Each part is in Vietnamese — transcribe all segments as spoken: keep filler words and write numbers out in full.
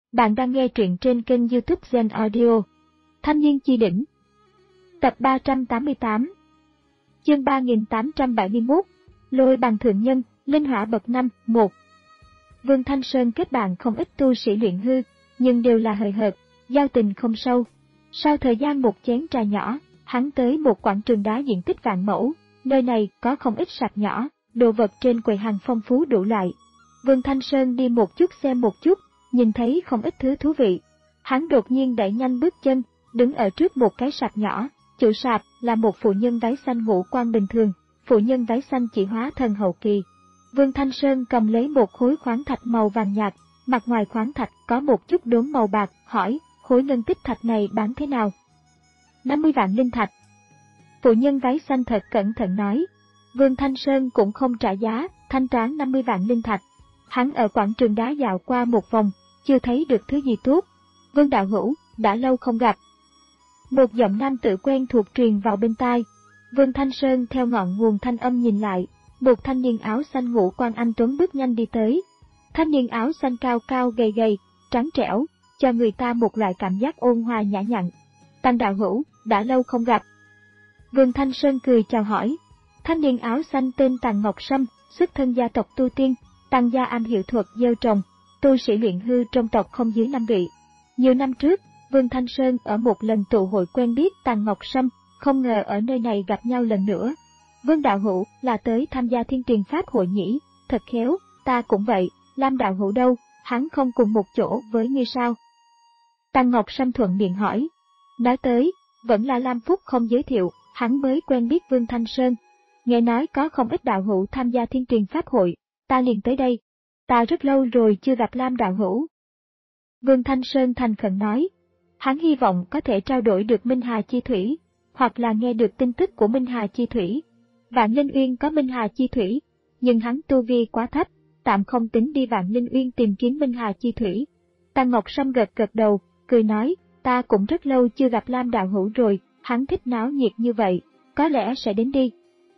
Bạn đang nghe truyện trên kênh YouTube Zen Audio. Thanh niên chi đỉnh. Tập ba trăm tám mươi tám. Chương ba nghìn tám trăm bảy mươi mốt. Lôi bằng thượng nhân, linh hỏa bậc năm, một. Vương Thanh Sơn kết bạn không ít tu sĩ luyện hư, nhưng đều là hời hợt, giao tình không sâu. Sau thời gian một chén trà nhỏ, hắn tới một quảng trường đá diện tích vạn mẫu, nơi này có không ít sạp nhỏ, đồ vật trên quầy hàng phong phú đủ loại. Vương Thanh Sơn đi một chút xem một chút, nhìn thấy không ít thứ thú vị. Hắn đột nhiên đẩy nhanh bước chân, đứng ở trước một cái sạp nhỏ, chủ sạp là một phụ nhân váy xanh ngũ quan bình thường, phụ nhân váy xanh chỉ hóa thần hậu kỳ. Vương Thanh Sơn cầm lấy một khối khoáng thạch màu vàng nhạt, mặt ngoài khoáng thạch có một chút đốm màu bạc, hỏi, khối ngân tích thạch này bán thế nào? năm mươi vạn linh thạch. Phụ nhân váy xanh thật cẩn thận nói. Vương Thanh Sơn cũng không trả giá, thanh toán năm mươi vạn linh thạch. Hắn ở quảng trường đá dạo qua một vòng, chưa thấy được thứ gì tốt. Vương đạo hữu, đã lâu không gặp. Một giọng nam tự quen thuộc truyền vào bên tai. Vương Thanh Sơn theo ngọn nguồn thanh âm nhìn lại, một thanh niên áo xanh ngũ quan anh tuấn bước nhanh đi tới. Thanh niên áo xanh cao cao gầy gầy, trắng trẻo, cho người ta một loại cảm giác ôn hòa nhã nhặn. Tăng đạo hữu, đã lâu không gặp. Vương Thanh Sơn cười chào hỏi. Thanh niên áo xanh tên Tằng Ngọc Sâm, xuất thân gia tộc tu tiên, Tằng gia am hiểu thuật gieo trồng, tu sĩ luyện hư trong tộc không dưới năm vị. Nhiều năm trước, Vương Thanh Sơn ở một lần tụ hội quen biết Tằng Ngọc Sâm, không ngờ ở nơi này gặp nhau lần nữa. Vương đạo hữu là tới tham gia Thiên Truyền Pháp hội nhỉ? Thật khéo, ta cũng vậy. Lam đạo hữu đâu, hắn không cùng một chỗ với ngươi sao? Tằng Ngọc Sâm thuận miệng hỏi. Nói tới, vẫn là Lam Phúc không giới thiệu, hắn mới quen biết Vương Thanh Sơn. Nghe nói có không ít đạo hữu tham gia Thiên Truyền Pháp hội, ta liền tới đây. Ta rất lâu rồi chưa gặp Lam đạo hữu. Vương Thanh Sơn thành khẩn nói. Hắn hy vọng có thể trao đổi được Minh Hà Chi Thủy, hoặc là nghe được tin tức của Minh Hà Chi Thủy. Vạn Linh Uyên có Minh Hà Chi Thủy, nhưng hắn tu vi quá thấp, tạm không tính đi Vạn Linh Uyên tìm kiếm Minh Hà Chi Thủy. Tằng Ngọc Sâm gật gật đầu, cười nói, ta cũng rất lâu chưa gặp Lam đạo hữu rồi, hắn thích náo nhiệt như vậy, có lẽ sẽ đến đi.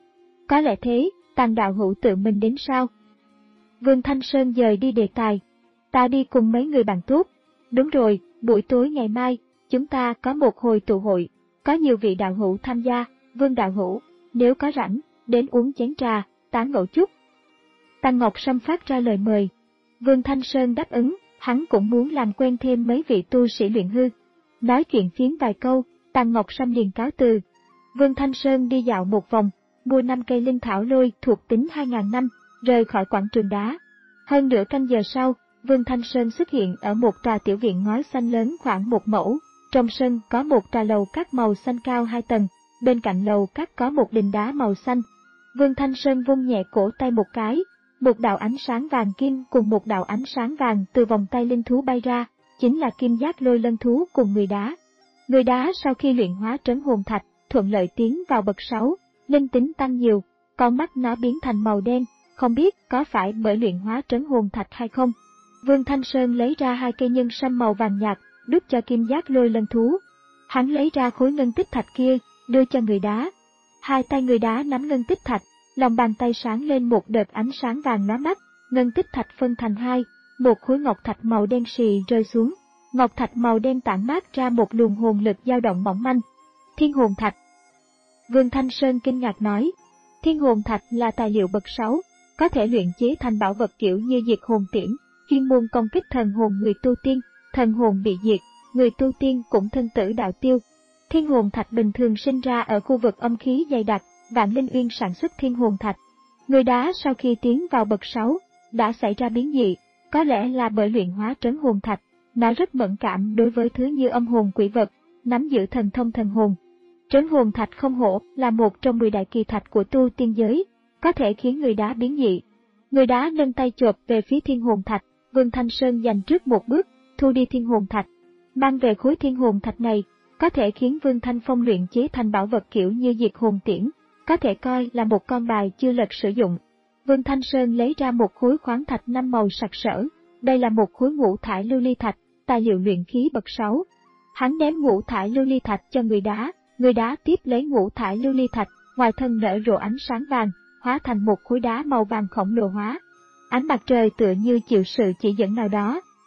Có lẽ thế, Tằng đạo hữu tự mình đến sao? Vương Thanh Sơn dời đi đề tài. Ta đi cùng mấy người bạn tốt. Đúng rồi, buổi tối ngày mai, chúng ta có một hồi tụ hội, có nhiều vị đạo hữu tham gia. Vương đạo hữu, nếu có rảnh, đến uống chén trà, tán gẫu chút. Tằng Ngọc Sâm phát ra lời mời. Vương Thanh Sơn đáp ứng, hắn cũng muốn làm quen thêm mấy vị tu sĩ luyện hư. Nói chuyện phiếm vài câu, Tằng Ngọc Sâm liền cáo từ. Vương Thanh Sơn đi dạo một vòng, mua năm cây linh thảo lôi thuộc tính hai nghìn năm, rời khỏi quảng trường đá. Hơn nửa canh giờ sau, Vương Thanh Sơn xuất hiện ở một tòa tiểu viện ngói xanh lớn khoảng một mẫu. Trong sân có một tòa lầu các màu xanh cao hai tầng, bên cạnh lầu các có một đình đá màu xanh. Vương Thanh Sơn vung nhẹ cổ tay một cái, một đạo ánh sáng vàng kim cùng một đạo ánh sáng vàng từ vòng tay linh thú bay ra, chính là kim giác lôi lân thú cùng người đá. Người đá sau khi luyện hóa trấn hồn thạch, thuận lợi tiến vào bậc sáu, linh tính tăng nhiều, con mắt nó biến thành màu đen, không biết có phải bởi luyện hóa trấn hồn thạch hay không. Vương Thanh Sơn lấy ra hai cây nhân sâm màu vàng nhạt, đút cho kim giác lôi lân thú. Hắn lấy ra khối ngân tích thạch kia, đưa cho người đá. Hai tay người đá nắm ngân tích thạch, lòng bàn tay sáng lên một đợt ánh sáng vàng lóa mắt, ngân tích thạch phân thành hai, một khối ngọc thạch màu đen xì rơi xuống. Ngọc thạch màu đen tản mát ra một luồng hồn lực dao động mỏng manh. Thiên hồn thạch. Vương Thanh Sơn kinh ngạc nói, thiên hồn thạch là tài liệu bậc sáu, có thể luyện chế thành bảo vật kiểu như diệt hồn tiễn, chuyên môn công kích thần hồn người tu tiên, thần hồn bị diệt, người tu tiên cũng thân tử đạo tiêu. Thiên hồn thạch bình thường sinh ra ở khu vực âm khí dày đặc, Vạn Linh Uyên sản xuất thiên hồn thạch. Người đá sau khi tiến vào bậc sáu, đã xảy ra biến dị, có lẽ là bởi luyện hóa trấn hồn thạch, nó rất mẫn cảm đối với thứ như âm hồn quỷ vật, nắm giữ thần thông thần hồn. Trấn hồn thạch không hổ là một trong mười đại kỳ thạch của tu tiên giới, có thể khiến người đá biến dị. Người đá nâng tay chộp về phía thiên hồn thạch, Vương Thanh Sơn dành trước một bước, thu đi thiên hồn thạch. Mang về khối thiên hồn thạch này, có thể khiến Vương Thanh Phong luyện chế thành bảo vật kiểu như diệt hồn tiễn, có thể coi là một con bài chưa lật sử dụng. Vương Thanh Sơn lấy ra một khối khoáng thạch năm màu sặc sỡ, đây là một khối ngũ thải lưu ly thạch, tài liệu luyện khí bậc sáu. Hắn ném ngũ thải lưu ly thạch cho người đá, người đá tiếp lấy ngũ thải lưu ly thạch, ngoài thân nở rộ ánh sáng vàng, hóa thành một khối đá màu vàng khổng lồ hóa. Ánh mặt trời tựa như chịu sự chỉ dẫn nào đó,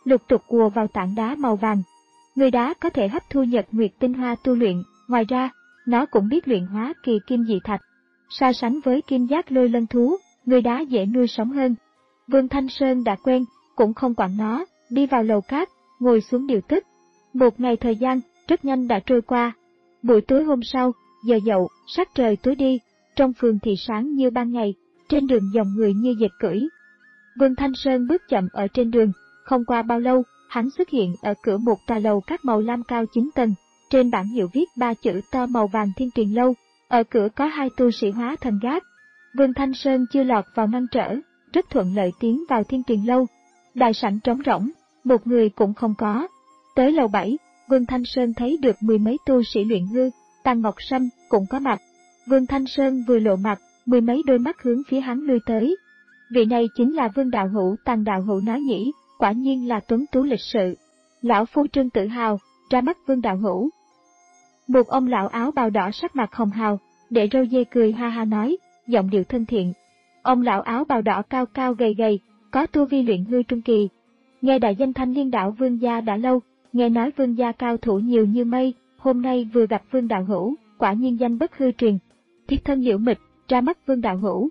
lục tục ùa vào tảng đá màu vàng. Người đá có thể hấp thu nhật nguyệt tinh hoa tu luyện, ngoài ra, nó cũng biết luyện hóa kỳ kim dị thạch. So sánh với kim giác lôi lân thú, người đá dễ nuôi sống hơn. Vương Thanh Sơn đã quen, cũng không quản nó, đi vào lầu cát, ngồi xuống điều tức. Một ngày thời gian, rất nhanh đã trôi qua. Buổi tối hôm sau, giờ dậu, sắc trời tối đi, trong phường thì sáng như ban ngày, trên đường dòng người như dệt cưỡi. Vương Thanh Sơn bước chậm ở trên đường, không qua bao lâu, hắn xuất hiện ở cửa một tòa lầu các màu lam cao chín tầng, trên bảng hiệu viết ba chữ to màu vàng Thiên Truyền Lâu, ở cửa có hai tu sĩ hóa thần gác. Vương Thanh Sơn chưa lọt vào ngăn trở, rất thuận lợi tiến vào Thiên Truyền Lâu. Đại sảnh trống rỗng, một người cũng không có. Tới lầu bảy, Vương Thanh Sơn thấy được mười mấy tu sĩ luyện hư, Tàng Ngọc Sâm cũng có mặt. Vương Thanh Sơn vừa lộ mặt, mười mấy đôi mắt hướng phía hắn lui tới. Vị này chính là Vương Đạo Hữu. Tàng Đạo Hữu nói nhỉ, quả nhiên là tuấn tú lịch sự. Lão phu Trương tự hào, ra mắt Vương Đạo Hữu. Một ông lão áo bào đỏ sắc mặt hồng hào, để râu dê cười ha ha nói, giọng điệu thân thiện. Ông lão áo bào đỏ cao cao gầy gầy, có tu vi luyện hư trung kỳ. Nghe đại danh Thanh Liên Đạo Vương gia đã lâu, nghe nói Vương gia cao thủ nhiều như mây, hôm nay vừa gặp Vương Đạo Hữu, quả nhiên danh bất hư truyền. Thiết thân Liễu Mịch, ra mắt Vương Đạo Hữu.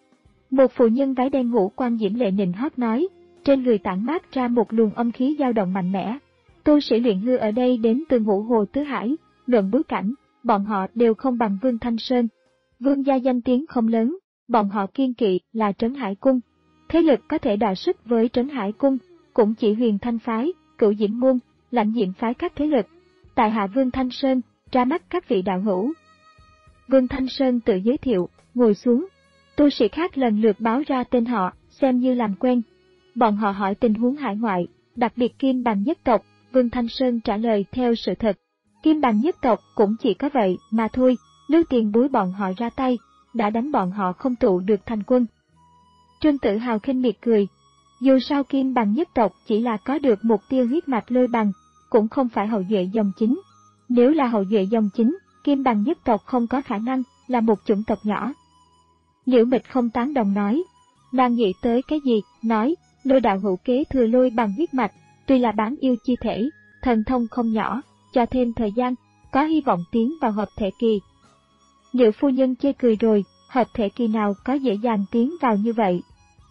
Một phụ nhân váy đen ngũ quan diễm lệ nịnh hót nói, trên người tản mát ra một luồng âm khí dao động mạnh mẽ. Tu sĩ luyện hư ở đây đến từ Ngũ Hồ Tứ Hải, luận bối cảnh, bọn họ đều không bằng Vương Thanh Sơn. Vương gia danh tiếng không lớn, bọn họ kiên kỵ là Trấn Hải Cung. Thế lực có thể đọ sức với Trấn Hải Cung, cũng chỉ Huyền Thanh Phái, Cửu Diễm Môn, Lãnh Diễm Phái các thế lực. Tại hạ Vương Thanh Sơn, ra mắt các vị đạo hữu. Vương Thanh Sơn tự giới thiệu, ngồi xuống. Tu sĩ khác lần lượt báo ra tên họ, xem như làm quen. Bọn họ hỏi tình huống hải ngoại, đặc biệt Kim Bằng nhất tộc, Vương Thanh Sơn trả lời theo sự thật. Kim Bằng nhất tộc cũng chỉ có vậy mà thôi, Lưu Tiền Bối bọn họ ra tay, đã đánh bọn họ không tụ được thành quân. Trương Tử Hào khinh miệt cười. Dù sao Kim Bằng nhất tộc chỉ là có được một tia huyết mạch lôi bằng, cũng không phải hậu duệ dòng chính. Nếu là hậu duệ dòng chính, Kim Bằng nhất tộc không có khả năng là một chủng tộc nhỏ. Liễu Mịch không tán đồng nói. Nàng nghĩ tới cái gì, nói, Lôi đạo hữu kế thừa lôi bằng huyết mạch, tuy là bán yêu chi thể, thần thông không nhỏ, cho thêm thời gian, có hy vọng tiến vào hợp thể kỳ. Liễu phu nhân chê cười rồi, hợp thể kỳ nào có dễ dàng tiến vào như vậy.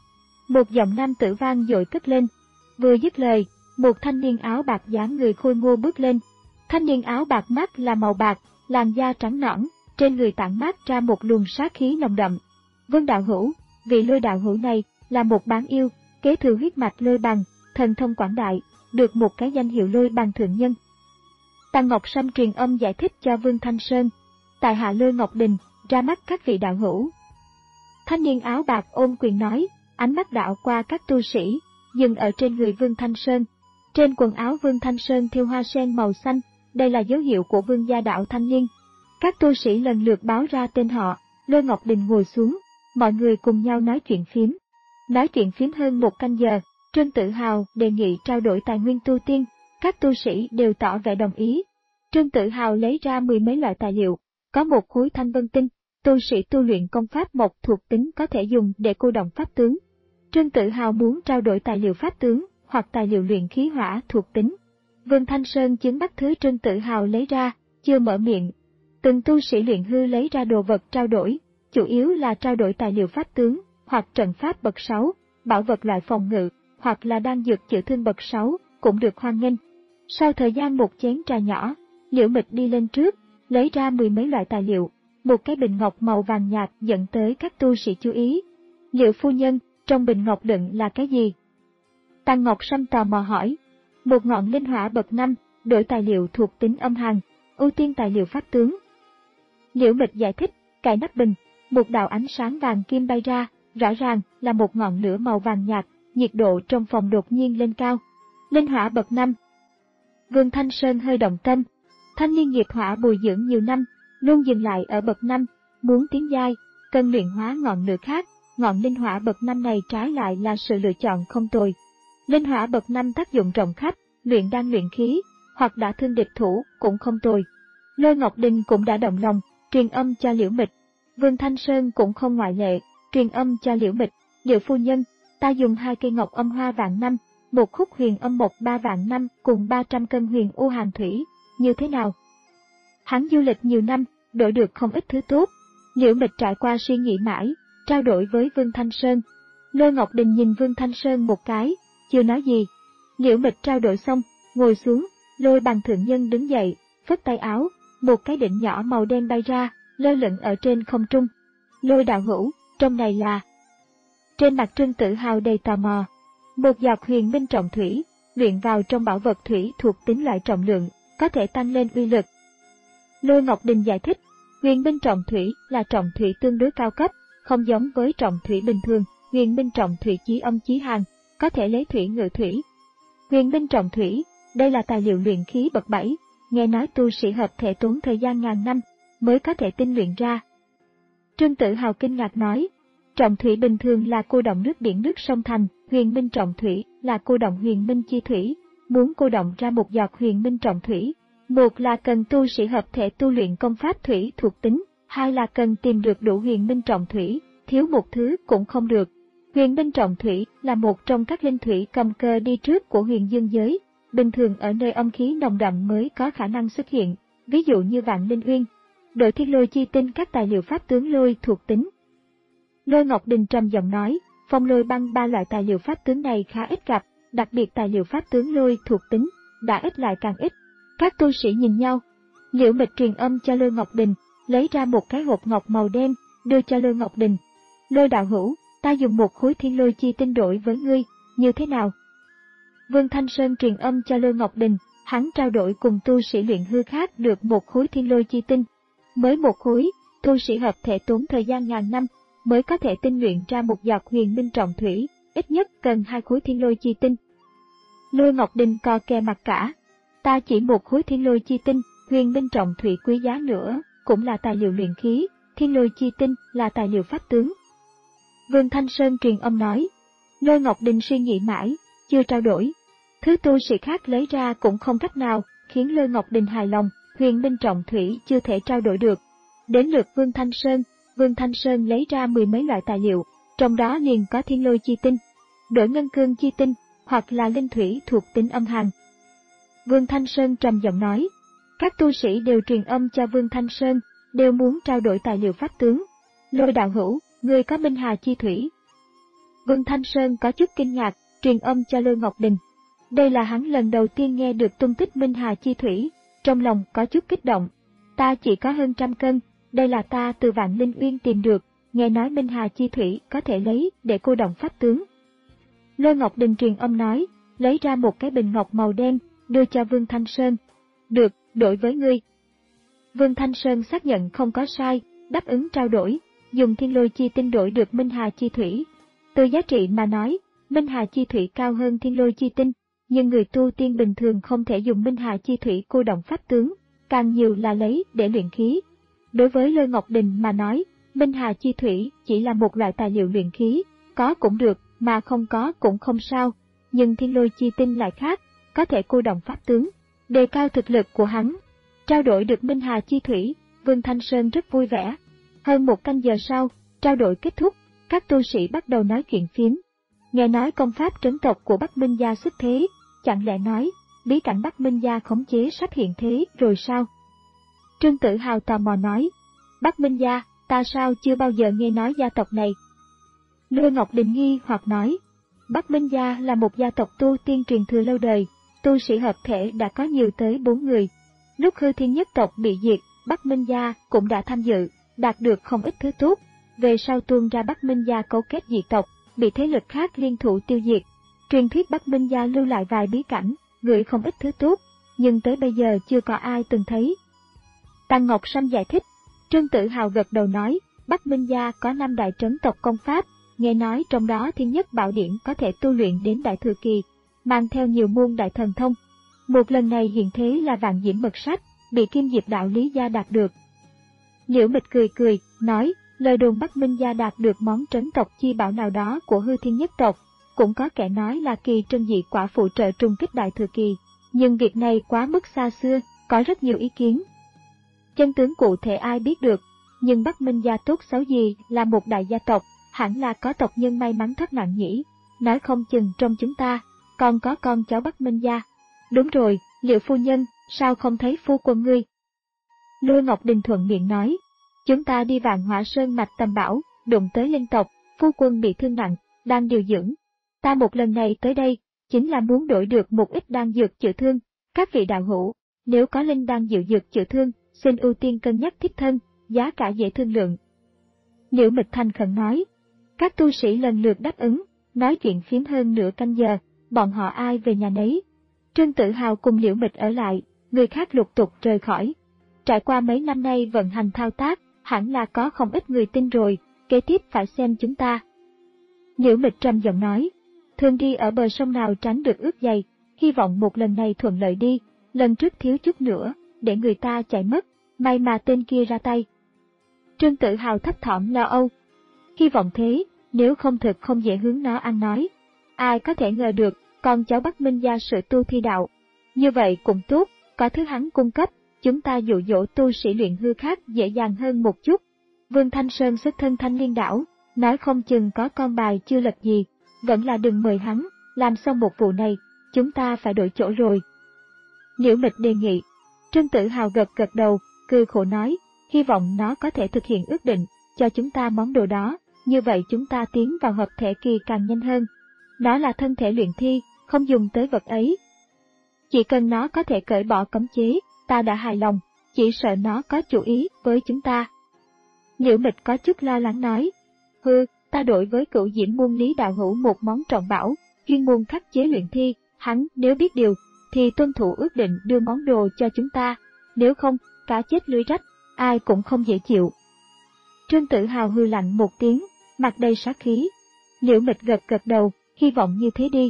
Một giọng nam tử vang dội cất lên. Vừa dứt lời, một thanh niên áo bạc dáng người khôi ngô bước lên. Thanh niên áo bạc mắt là màu bạc, làn da trắng nõn, trên người tản mát ra một luồng sát khí nồng đậm. Vương đạo hữu, vị Lôi đạo hữu này là một bán yêu, kế thừa huyết mạch lôi bằng, thần thông quảng đại, được một cái danh hiệu lôi bằng thượng nhân. Tàng Ngọc Sâm truyền âm giải thích cho Vương Thanh Sơn. Tại hạ Lôi Ngọc Đình, ra mắt các vị đạo hữu. Thanh niên áo bạc ôm quyền nói, ánh mắt đảo qua các tu sĩ, dừng ở trên người Vương Thanh Sơn. Trên quần áo Vương Thanh Sơn thêu hoa sen màu xanh, đây là dấu hiệu của Vương gia đạo Thanh Liên. Các tu sĩ lần lượt báo ra tên họ, Lôi Ngọc Đình ngồi xuống, mọi người cùng nhau nói chuyện phiếm. Nói chuyện phiếm hơn một canh giờ, Trương Tử Hào đề nghị trao đổi tài nguyên tu tiên, các tu sĩ đều tỏ vẻ đồng ý. Trương Tử Hào lấy ra mười mấy loại tài liệu, có một khối thanh vân tinh, tu sĩ tu luyện công pháp mộc thuộc tính có thể dùng để cô động pháp tướng. Trương Tử Hào muốn trao đổi tài liệu pháp tướng hoặc tài liệu luyện khí hỏa thuộc tính. Vương Thanh Sơn chứng bắt thứ Trương Tử Hào lấy ra, chưa mở miệng. Từng tu sĩ luyện hư lấy ra đồ vật trao đổi, chủ yếu là trao đổi tài liệu pháp tướng, hoặc trận pháp bậc sáu, bảo vật loại phòng ngự, hoặc là đan dược chữa thương bậc sáu, cũng được hoan nghênh. Sau thời gian một chén trà nhỏ, Liễu Mịch đi lên trước, lấy ra mười mấy loại tài liệu, một cái bình ngọc màu vàng nhạt dẫn tới các tu sĩ chú ý. Liễu phu nhân, trong bình ngọc đựng là cái gì? Tàng Ngọc Sâm tò mò hỏi. Một ngọn linh hỏa bậc năm, đổi tài liệu thuộc tính âm hàn, ưu tiên tài liệu pháp tướng. Liễu Mịch giải thích, cài nắp bình, một đạo ánh sáng vàng kim bay ra, rõ ràng là một ngọn lửa màu vàng nhạt, nhiệt độ trong phòng đột nhiên lên cao. Linh hỏa bậc năm. Vương Thanh Sơn hơi động tâm. Thanh niên nghiệp hỏa bồi dưỡng nhiều năm, luôn dừng lại ở bậc năm, muốn tiến giai, cần luyện hóa ngọn lửa khác, ngọn linh hỏa bậc năm này trái lại là sự lựa chọn không tồi. Linh hỏa bậc năm tác dụng rộng khắp, luyện đan luyện khí, hoặc đã thương địch thủ cũng không tồi. Lôi Ngọc Đình cũng đã động lòng, truyền âm cho Liễu Mịch. Vương Thanh Sơn cũng không ngoại lệ, truyền âm cho Liễu Mịch. Liễu phu nhân, ta dùng hai cây ngọc âm hoa vạn năm, một khúc huyền âm một ba vạn năm cùng ba trăm cân huyền u hàn thủy, như thế nào? Hắn du lịch nhiều năm, đổi được không ít thứ tốt. Liễu Mịch trải qua suy nghĩ mãi, trao đổi với Vương Thanh Sơn. Lôi Ngọc Đình nhìn Vương Thanh Sơn một cái, chưa nói gì. Liễu Mịch trao đổi xong, ngồi xuống, Lôi Bằng thượng nhân đứng dậy, phất tay áo, một cái đỉnh nhỏ màu đen bay ra, lơ lửng ở trên không trung. Lôi đạo hữu, trong này là... Trên mặt Trương Tử Hào đầy tò mò. Một giọt huyền minh trọng thủy, luyện vào trong bảo vật thủy thuộc tính loại trọng lượng, có thể tăng lên uy lực. Lôi Ngọc Đình giải thích, huyền minh trọng thủy là trọng thủy tương đối cao cấp, không giống với trọng thủy bình thường. Huyền minh trọng thủy chí âm chí hàn, có thể lấy thủy ngự thủy. Huyền minh trọng thủy, đây là tài liệu luyện khí bậc bảy, nghe nói tu sĩ hợp thể tốn thời gian ngàn năm mới có thể tinh luyện ra. Trương Tử Hào kinh ngạc nói, trọng thủy bình thường là cô động nước biển nước sông thành, huyền minh trọng thủy là cô động huyền minh chi thủy. Muốn cô động ra một giọt huyền minh trọng thủy, một là cần tu sĩ hợp thể tu luyện công pháp thủy thuộc tính, hai là cần tìm được đủ huyền minh trọng thủy, thiếu một thứ cũng không được. Huyền minh trọng thủy là một trong các linh thủy cầm cơ đi trước của huyền dương giới, bình thường ở nơi âm khí nồng đậm mới có khả năng xuất hiện, ví dụ như Vạn Linh Uyên. Đội thiên lôi chi tinh các tài liệu pháp tướng lôi thuộc tính. Lôi Ngọc Đình trầm giọng nói, phong lôi băng ba loại tài liệu pháp tướng này khá ít gặp, đặc biệt tài liệu pháp tướng lôi thuộc tính, đã ít lại càng ít. Các tu sĩ nhìn nhau. Liễu Mịch truyền âm cho Lôi Ngọc Đình, lấy ra một cái hộp ngọc màu đen, đưa cho Lôi Ngọc Đình. Lôi đạo hữu, ta dùng một khối thiên lôi chi tinh đổi với ngươi, như thế nào? Vương Thanh Sơn truyền âm cho Lôi Ngọc Đình, hắn trao đổi cùng tu sĩ luyện hư khác được một khối thiên lôi chi tinh. Mới một khối, tu sĩ hợp thể tốn thời gian ngàn năm mới có thể tinh luyện ra một giọt huyền minh trọng thủy, ít nhất cần hai khối thiên lôi chi tinh. Lôi Ngọc Đình co kè mặt cả, ta chỉ một khối thiên lôi chi tinh, huyền minh trọng thủy quý giá nữa, cũng là tài liệu luyện khí, thiên lôi chi tinh là tài liệu pháp tướng. Vương Thanh Sơn truyền âm nói, Lôi Ngọc Đình suy nghĩ mãi, chưa trao đổi. Thứ tu sĩ khác lấy ra cũng không cách nào khiến Lôi Ngọc Đình hài lòng, huyền minh trọng thủy chưa thể trao đổi được. Đến lượt Vương Thanh Sơn, Vương Thanh Sơn lấy ra mười mấy loại tài liệu, trong đó liền có thiên lôi chi tinh, đổi ngân cương chi tinh, hoặc là linh thủy thuộc tính âm hàn. Vương Thanh Sơn trầm giọng nói, các tu sĩ đều truyền âm cho Vương Thanh Sơn, đều muốn trao đổi tài liệu pháp tướng. Lôi đạo hữu, ngươi có minh hà chi thủy? Vương Thanh Sơn có chút kinh ngạc, truyền âm cho Lôi Ngọc Đình. Đây là hắn lần đầu tiên nghe được tung tích minh hà chi thủy, trong lòng có chút kích động. Ta chỉ có hơn trăm cân, đây là ta từ Vạn Linh Uyên tìm được, nghe nói minh hà chi thủy có thể lấy để cô động pháp tướng. Lôi Ngọc Đình truyền âm nói, lấy ra một cái bình ngọc màu đen, đưa cho Vương Thanh Sơn. Được, đổi với ngươi. Vương Thanh Sơn xác nhận không có sai, đáp ứng trao đổi, dùng thiên lôi chi tinh đổi được minh hà chi thủy. Từ giá trị mà nói, minh hà chi thủy cao hơn thiên lôi chi tinh, nhưng người tu tiên bình thường không thể dùng minh hà chi thủy cô động pháp tướng, càng nhiều là lấy để luyện khí. Đối với Lôi Ngọc Đình mà nói, minh hà chi thủy chỉ là một loại tài liệu luyện khí, có cũng được, mà không có cũng không sao, nhưng thiên lôi chi tinh lại khác, có thể cô động pháp tướng, đề cao thực lực của hắn. Trao đổi được minh hà chi thủy, Vương Thanh Sơn rất vui vẻ. Hơn một canh giờ sau, trao đổi kết thúc, các tu sĩ bắt đầu nói chuyện phiếm. Nghe nói công pháp trấn tộc của Bắc Minh Gia xuất thế, chẳng lẽ nói, bí cảnh Bắc Minh Gia khống chế sắp hiện thế rồi sao? Trương Tử Hào tò mò nói, Bắc Minh Gia, ta sao chưa bao giờ nghe nói gia tộc này? Lôi Ngọc Đình nghi hoặc nói, Bắc Minh Gia là một gia tộc tu tiên truyền thừa lâu đời, tu sĩ hợp thể đã có nhiều tới bốn người. Lúc Hư Thiên nhất tộc bị diệt, Bắc Minh Gia cũng đã tham dự, đạt được không ít thứ tốt. Về sau tuôn ra Bắc Minh Gia cấu kết diệt tộc, bị thế lực khác liên thủ tiêu diệt. Truyền thuyết Bắc Minh Gia lưu lại vài bí cảnh, gửi không ít thứ tốt, nhưng tới bây giờ chưa có ai từng thấy. Tăng Ngọc Sâm giải thích, Trương Tử Hào gật đầu nói, Bắc Minh Gia có năm đại trấn tộc công pháp, nghe nói trong đó Thiên Nhất Bảo Điển có thể tu luyện đến đại thừa kỳ, mang theo nhiều môn đại thần thông. Một lần này hiện thế là Vạn Diễm Mật Sách, bị Kim Diệp đạo Lý Gia đạt được. Liễu Mịch cười cười, nói, lời đồn Bắc Minh Gia đạt được món trấn tộc chi bảo nào đó của Hư Thiên nhất tộc, cũng có kẻ nói là kỳ trân dị quả phụ trợ trùng kích đại thừa kỳ, nhưng việc này quá mức xa xưa, có rất nhiều ý kiến. Chân tướng cụ thể ai biết được, nhưng Bắc Minh Gia tốt xấu gì là một đại gia tộc, hẳn là có tộc nhân may mắn thoát nạn nhỉ, nói không chừng trong chúng ta, còn có con cháu Bắc Minh gia. Đúng rồi, Liệu phu nhân, sao không thấy phu quân ngươi? Lôi Ngọc Đình thuận miệng nói, chúng ta đi Vạn Hỏa Sơn mạch tầm bảo, đụng tới linh tộc, phu quân bị thương nặng, đang điều dưỡng. Ta một lần này tới đây, chính là muốn đổi được một ít đan dược chữa thương. Các vị đạo hữu, nếu có linh đan diệu dược chữa thương, xin ưu tiên cân nhắc thiếp thân, giá cả dễ thương lượng. Liễu Mịch thành khẩn nói. Các tu sĩ lần lượt đáp ứng, nói chuyện phiếm hơn nửa canh giờ, bọn họ ai về nhà nấy. Trương Tử Hào cùng Liễu Mịch ở lại, người khác lục tục rời khỏi. Trải qua mấy năm nay vận hành thao tác, hẳn là có không ít người tin rồi, kế tiếp phải xem chúng ta. Liễu Mịch trầm giọng nói, thường đi ở bờ sông nào tránh được ướt giày, hy vọng một lần này thuận lợi đi, lần trước thiếu chút nữa, để người ta chạy mất, may mà tên kia ra tay. Trương Tử Hào thấp thỏm lo âu. Hy vọng thế, nếu không thực không dễ hướng nó ăn nói. Ai có thể ngờ được, con cháu Bắc Minh gia sự tu thi đạo. Như vậy cũng tốt, có thứ hắn cung cấp, chúng ta dụ dỗ tu sĩ luyện hư khác dễ dàng hơn một chút. Vương Thanh Sơn xuất thân Thanh Liên đảo, nói không chừng có con bài chưa lật gì, vẫn là đừng mời hắn, làm xong một vụ này, chúng ta phải đổi chỗ rồi. Liễu Mịch đề nghị. Trương Tử Hào gật gật đầu, cười khổ nói, hy vọng nó có thể thực hiện ước định, cho chúng ta món đồ đó, như vậy chúng ta tiến vào hợp thể kỳ càng nhanh hơn. Nó là thân thể luyện thi, không dùng tới vật ấy. Chỉ cần nó có thể cởi bỏ cấm chế, ta đã hài lòng, chỉ sợ nó có chủ ý với chúng ta. Liễu Mịch có chút lo lắng nói, hư, ta đổi với Cửu Diễm môn Lý đạo hữu một món trọng bảo, chuyên môn khắc chế luyện thi, hắn nếu biết điều, thì tuân thủ ước định đưa món đồ cho chúng ta, nếu không, cá chết lưới rách, ai cũng không dễ chịu. Trương Tử Hào hư lạnh một tiếng, mặt đầy sát khí. Liễu Mịch gật gật đầu, hy vọng như thế đi.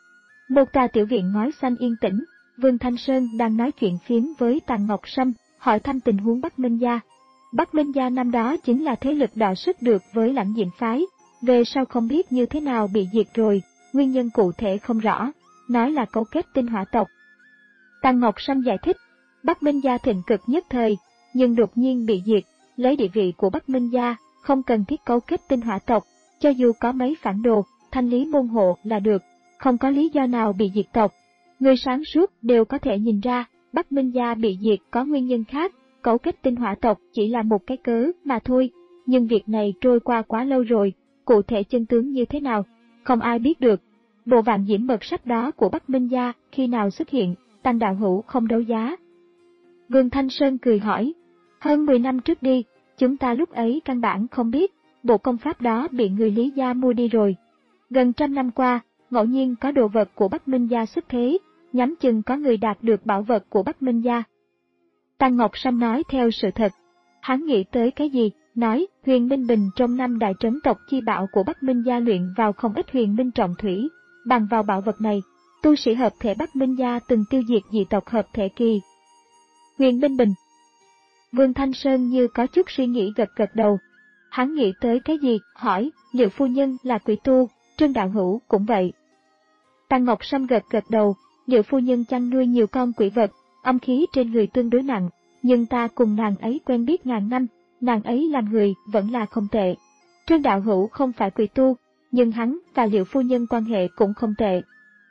Một tòa tiểu viện ngói xanh yên tĩnh, Vương Thanh Sơn đang nói chuyện phiếm với Tàn Ngọc Sâm, hỏi thăm tình huống Bắc Minh gia. Bắc Minh gia năm đó chính là thế lực đọ sức được với Lãnh Diệm phái, về sau không biết như thế nào bị diệt rồi, nguyên nhân cụ thể không rõ, nói là cấu kết tinh hỏa tộc. Tàn Ngọc Sâm giải thích, Bắc Minh gia thịnh cực nhất thời, nhưng đột nhiên bị diệt, lấy địa vị của Bắc Minh gia, không cần thiết cấu kết tinh hỏa tộc, cho dù có mấy phản đồ, thanh lý môn hộ là được, không có lý do nào bị diệt tộc. Người sáng suốt đều có thể nhìn ra, Bắc Minh gia bị diệt có nguyên nhân khác, cấu kết tinh hỏa tộc chỉ là một cái cớ mà thôi, nhưng việc này trôi qua quá lâu rồi, cụ thể chân tướng như thế nào, không ai biết được. Bộ vạn diễm mật sách đó của Bắc Minh gia khi nào xuất hiện, Tăng đạo hữu không đấu giá. Vương Thanh Sơn cười hỏi, hơn mười năm trước đi, chúng ta lúc ấy căn bản không biết, bộ công pháp đó bị người Lý gia mua đi rồi. Gần trăm năm qua, ngẫu nhiên có đồ vật của Bắc Minh gia xuất thế, nhắm chừng có người đạt được bảo vật của Bắc Minh gia. Tăng Ngọc Sâm nói theo sự thật. Hắn nghĩ tới cái gì, nói, huyền minh bình trong năm đại trấn tộc chi bảo của Bắc Minh gia luyện vào không ít huyền minh trọng thủy, bằng vào bảo vật này, tu sĩ hợp thể Bắc Minh gia từng tiêu diệt dị tộc hợp thể kỳ. Huyền minh bình. Vương Thanh Sơn như có chút suy nghĩ gật gật đầu. Hắn nghĩ tới cái gì, hỏi, liệu phu nhân là quỷ tu, Trương đạo hữu cũng vậy. Tăng Ngọc Sâm gật gật đầu, liệu phu nhân chăn nuôi nhiều con quỷ vật, âm khí trên người tương đối nặng, nhưng ta cùng nàng ấy quen biết ngàn năm, nàng ấy làm người vẫn là không tệ. Trương đạo hữu không phải quỷ tu, nhưng hắn và liệu phu nhân quan hệ cũng không tệ.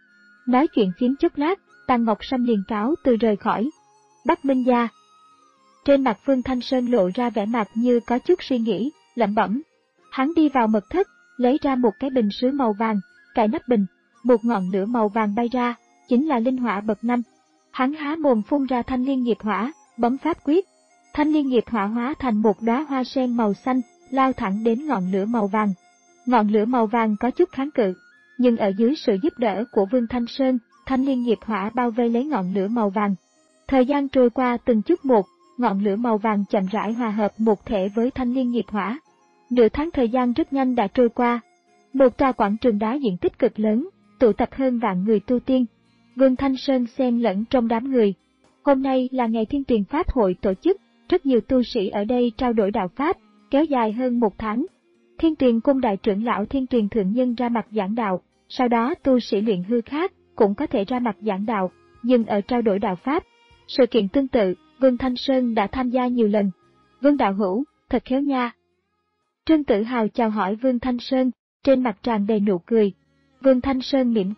Nói chuyện phiếm chốc lát, Tăng Ngọc Sâm liền cáo từ rời khỏi. Bắc Minh gia. Trên mặt Vương Thanh Sơn lộ ra vẻ mặt như có chút suy nghĩ, lẩm bẩm. Hắn đi vào mật thất, lấy ra một cái bình sứ màu vàng, cài nắp bình, một ngọn lửa màu vàng bay ra, chính là linh hỏa bậc năm. Hắn há mồm phun ra thanh liên nghiệp hỏa, bấm pháp quyết. Thanh liên nghiệp hỏa hóa thành một đóa hoa sen màu xanh, lao thẳng đến ngọn lửa màu vàng. Ngọn lửa màu vàng có chút kháng cự, nhưng ở dưới sự giúp đỡ của Vương Thanh Sơn, thanh liên nghiệp hỏa bao vây lấy ngọn lửa màu vàng. Thời gian trôi qua từng chút một, ngọn lửa màu vàng chậm rãi hòa hợp một thể với thanh liên nghiệp hỏa. Nửa tháng thời gian rất nhanh đã trôi qua. Một tòa quảng trường đá diện tích cực lớn, tụ tập hơn vạn người tu tiên. Vương Thanh Sơn xen lẫn trong đám người. Hôm nay là ngày Thiên Tuyền Pháp hội tổ chức, rất nhiều tu sĩ ở đây trao đổi đạo Pháp, kéo dài hơn một tháng. Thiên Tuyền Cung đại trưởng lão Thiên Tuyền Thượng Nhân ra mặt giảng đạo, sau đó tu sĩ luyện hư khác cũng có thể ra mặt giảng đạo, nhưng ở trao đổi đạo Pháp. Sự kiện tương tự, Vương Thanh Sơn đã tham gia nhiều lần. Vương đạo hữu, thật khéo nha. Trương Tử Hào chào hỏi Vương Thanh Sơn, trên mặt tràn đầy nụ cười. Vương Thanh Sơn mỉm cười,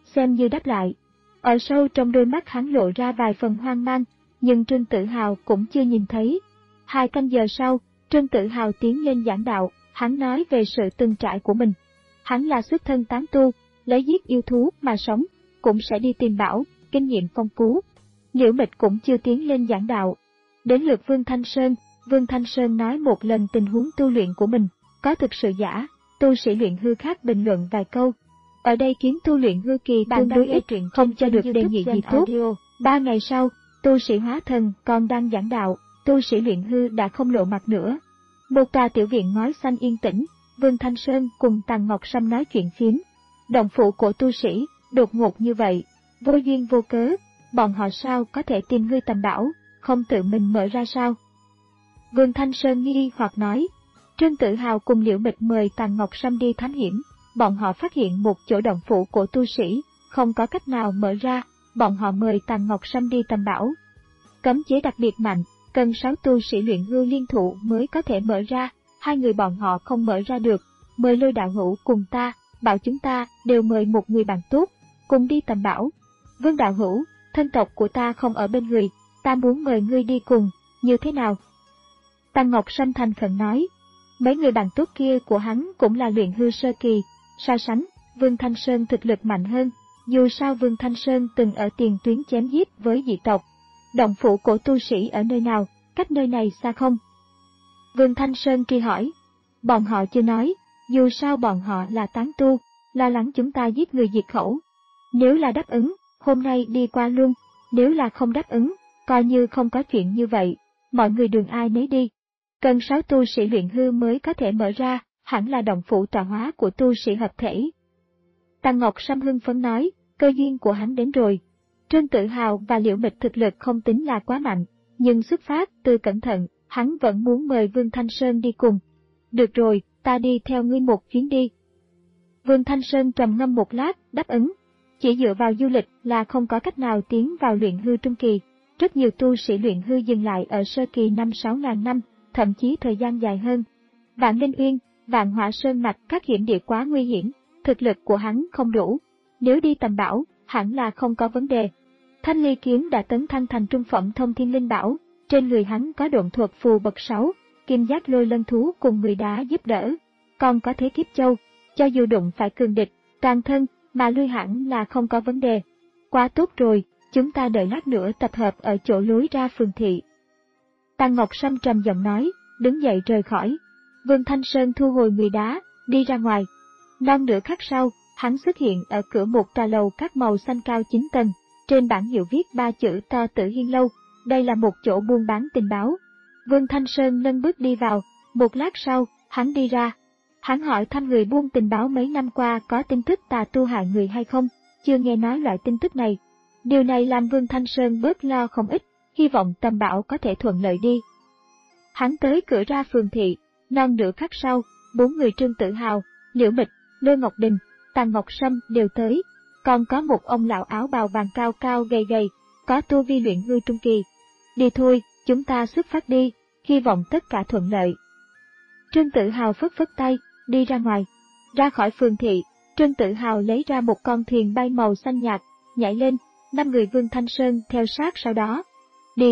xem như đáp lại. Ở sâu trong đôi mắt hắn lộ ra vài phần hoang mang, nhưng Trương Tử Hào cũng chưa nhìn thấy. Hai canh giờ sau, Trương Tử Hào tiến lên giảng đạo, hắn nói về sự từng trải của mình. Hắn là xuất thân tán tu, lấy giết yêu thú mà sống, cũng sẽ đi tìm bảo, kinh nghiệm phong phú. Liễu Mịch cũng chưa tiến lên giảng đạo. Đến lượt Vương Thanh Sơn, Vương Thanh Sơn nói một lần tình huống tu luyện của mình, có thực sự giả, tu sĩ luyện hư khác bình luận vài câu. Ở đây kiếm tu luyện hư kỳ tương đối ít, không cho được đề nghị gì tốt. Ba ngày sau, tu sĩ hóa thần còn đang giảng đạo, tu sĩ luyện hư đã không lộ mặt nữa. Một tòa tiểu viện ngói xanh yên tĩnh, Vương Thanh Sơn cùng Tằng Ngọc Sâm nói chuyện phiếm. Động phủ của tu sĩ, đột ngột như vậy, vô duyên vô cớ, bọn họ sao có thể tìm ngươi tầm bảo, không tự mình mở ra sao? Vương Thanh Sơn nghi hoặc nói, Trương Tử Hào cùng Liễu Mịch mời Tằng Ngọc Sâm đi thám hiểm, bọn họ phát hiện một chỗ động phủ của tu sĩ, không có cách nào mở ra, bọn họ mời Tằng Ngọc Sâm đi tầm bảo. Cấm chế đặc biệt mạnh, cần sáu tu sĩ luyện hư liên thủ mới có thể mở ra, hai người bọn họ không mở ra được, mời Lôi đạo hữu cùng ta, bảo chúng ta đều mời một người bạn tốt, cùng đi tầm bảo. Vương đạo hữu, thân tộc của ta không ở bên người, ta muốn mời ngươi đi cùng, như thế nào? Tằng Ngọc Sâm thành khẩn nói, mấy người bạn tốt kia của hắn cũng là luyện hư sơ kỳ, so sánh, Vương Thanh Sơn thực lực mạnh hơn, dù sao Vương Thanh Sơn từng ở tiền tuyến chém giết với dị tộc. Động phủ của tu sĩ ở nơi nào, cách nơi này xa không? Vương Thanh Sơn truy hỏi, bọn họ chưa nói, dù sao bọn họ là tán tu, lo lắng chúng ta giết người diệt khẩu. Nếu là đáp ứng, hôm nay đi qua luôn, nếu là không đáp ứng, coi như không có chuyện như vậy, mọi người đường ai nấy đi. Cần sáu tu sĩ luyện hư mới có thể mở ra, hẳn là động phủ tọa hóa của tu sĩ hợp thể. Tằng Ngọc Sâm hưng phấn nói, cơ duyên của hắn đến rồi. Trương Tử Hào và Liễu Mịch thực lực không tính là quá mạnh, nhưng xuất phát từ cẩn thận, hắn vẫn muốn mời Vương Thanh Sơn đi cùng. Được rồi, ta đi theo ngươi một chuyến đi. Vương Thanh Sơn trầm ngâm một lát, đáp ứng. Chỉ dựa vào du lịch là không có cách nào tiến vào luyện hư trung kỳ. Rất nhiều tu sĩ luyện hư dừng lại ở sơ kỳ năm sáu ngàn năm, thậm chí thời gian dài hơn. Vạn Linh Uyên, Vạn Hỏa Sơn mạch các hiểm địa quá nguy hiểm, thực lực của hắn không đủ. Nếu đi tầm bảo, hẳn là không có vấn đề. Thanh Ly kiếm đã tấn thăng thành trung phẩm thông thiên linh bảo, trên người hắn có độn thuật phù bậc sáu, kim giác lôi lân thú cùng người đá giúp đỡ, còn có thế kiếp châu, cho dù đụng phải cường địch, toàn thân mà lui hẳn là không có vấn đề. Quá tốt rồi, chúng ta đợi lát nữa tập hợp ở chỗ lối ra phường thị. Tằng Ngọc Sâm trầm giọng nói, đứng dậy rời khỏi. Vương Thanh Sơn thu hồi người đá, đi ra ngoài. Non nửa khắc sau, hắn xuất hiện ở cửa một tòa lầu các màu xanh cao chín tầng, trên bảng hiệu viết ba chữ to Tử Hiên Lâu, đây là một chỗ buôn bán tình báo. Vương Thanh Sơn nâng bước đi vào, một lát sau, hắn đi ra. Hắn hỏi thăm người buôn tình báo mấy năm qua có tin tức tà tu hại người hay không, chưa nghe nói loại tin tức này. Điều này làm Vương Thanh Sơn bớt lo không ít, hy vọng tầm bảo có thể thuận lợi đi. Hắn tới cửa ra phường thị, non nửa khắc sau, bốn người Trương Tử Hào, Liễu Mịch, Lôi Ngọc Đình, Tằng Ngọc Sâm đều tới, còn có một ông lão áo bào vàng cao cao gầy gầy, có tu vi luyện hư trung kỳ. Đi thôi, chúng ta xuất phát đi, hy vọng tất cả thuận lợi. Trương Tử Hào phất phất tay, đi ra ngoài. Ra khỏi phường thị, Trương Tử Hào lấy ra một con thuyền bay màu xanh nhạt, nhảy lên, năm người Vương Thanh Sơn theo sát sau đó. Đi!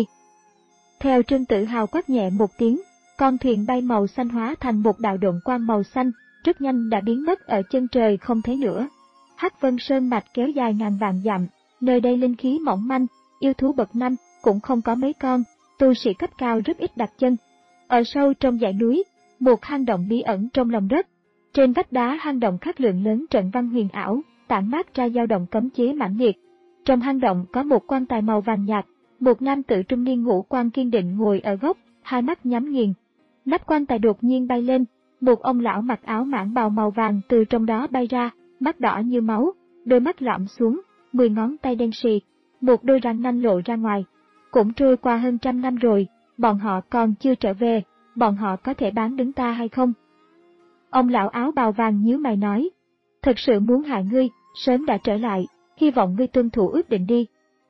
Theo Trương Tử Hào quát nhẹ một tiếng, con thuyền bay màu xanh hóa thành một đạo độn quang màu xanh, rất nhanh đã biến mất ở chân trời không thấy nữa. Hắc Vân Sơn mạch kéo dài ngàn vạn dặm, nơi đây linh khí mỏng manh, yêu thú bậc năm cũng không có mấy con, tu sĩ cấp cao rất ít đặt chân. Ở sâu trong dãy núi, một hang động bí ẩn trong lòng đất. Trên vách đá hang động khắc lượng lớn trận văn huyền ảo, tản mát ra dao động cấm chế mãnh liệt. Trong hang động có một quan tài màu vàng nhạt, một nam tử trung niên ngũ quan kiên định ngồi ở góc, hai mắt nhắm nghiền. Nắp quan tài đột nhiên bay lên, một ông lão mặc áo mãng bào màu vàng từ trong đó bay ra, mắt đỏ như máu, đôi mắt lõm xuống, mười ngón tay đen sì, một đôi răng nanh lộ ra ngoài. Cũng trôi qua hơn trăm năm rồi, bọn họ còn chưa trở về, bọn họ có thể bán đứng ta hay không? Ông lão áo bào vàng nhíu mày nói, thật sự muốn hại ngươi, sớm đã trở lại, hy vọng ngươi tuân thủ ước định đi.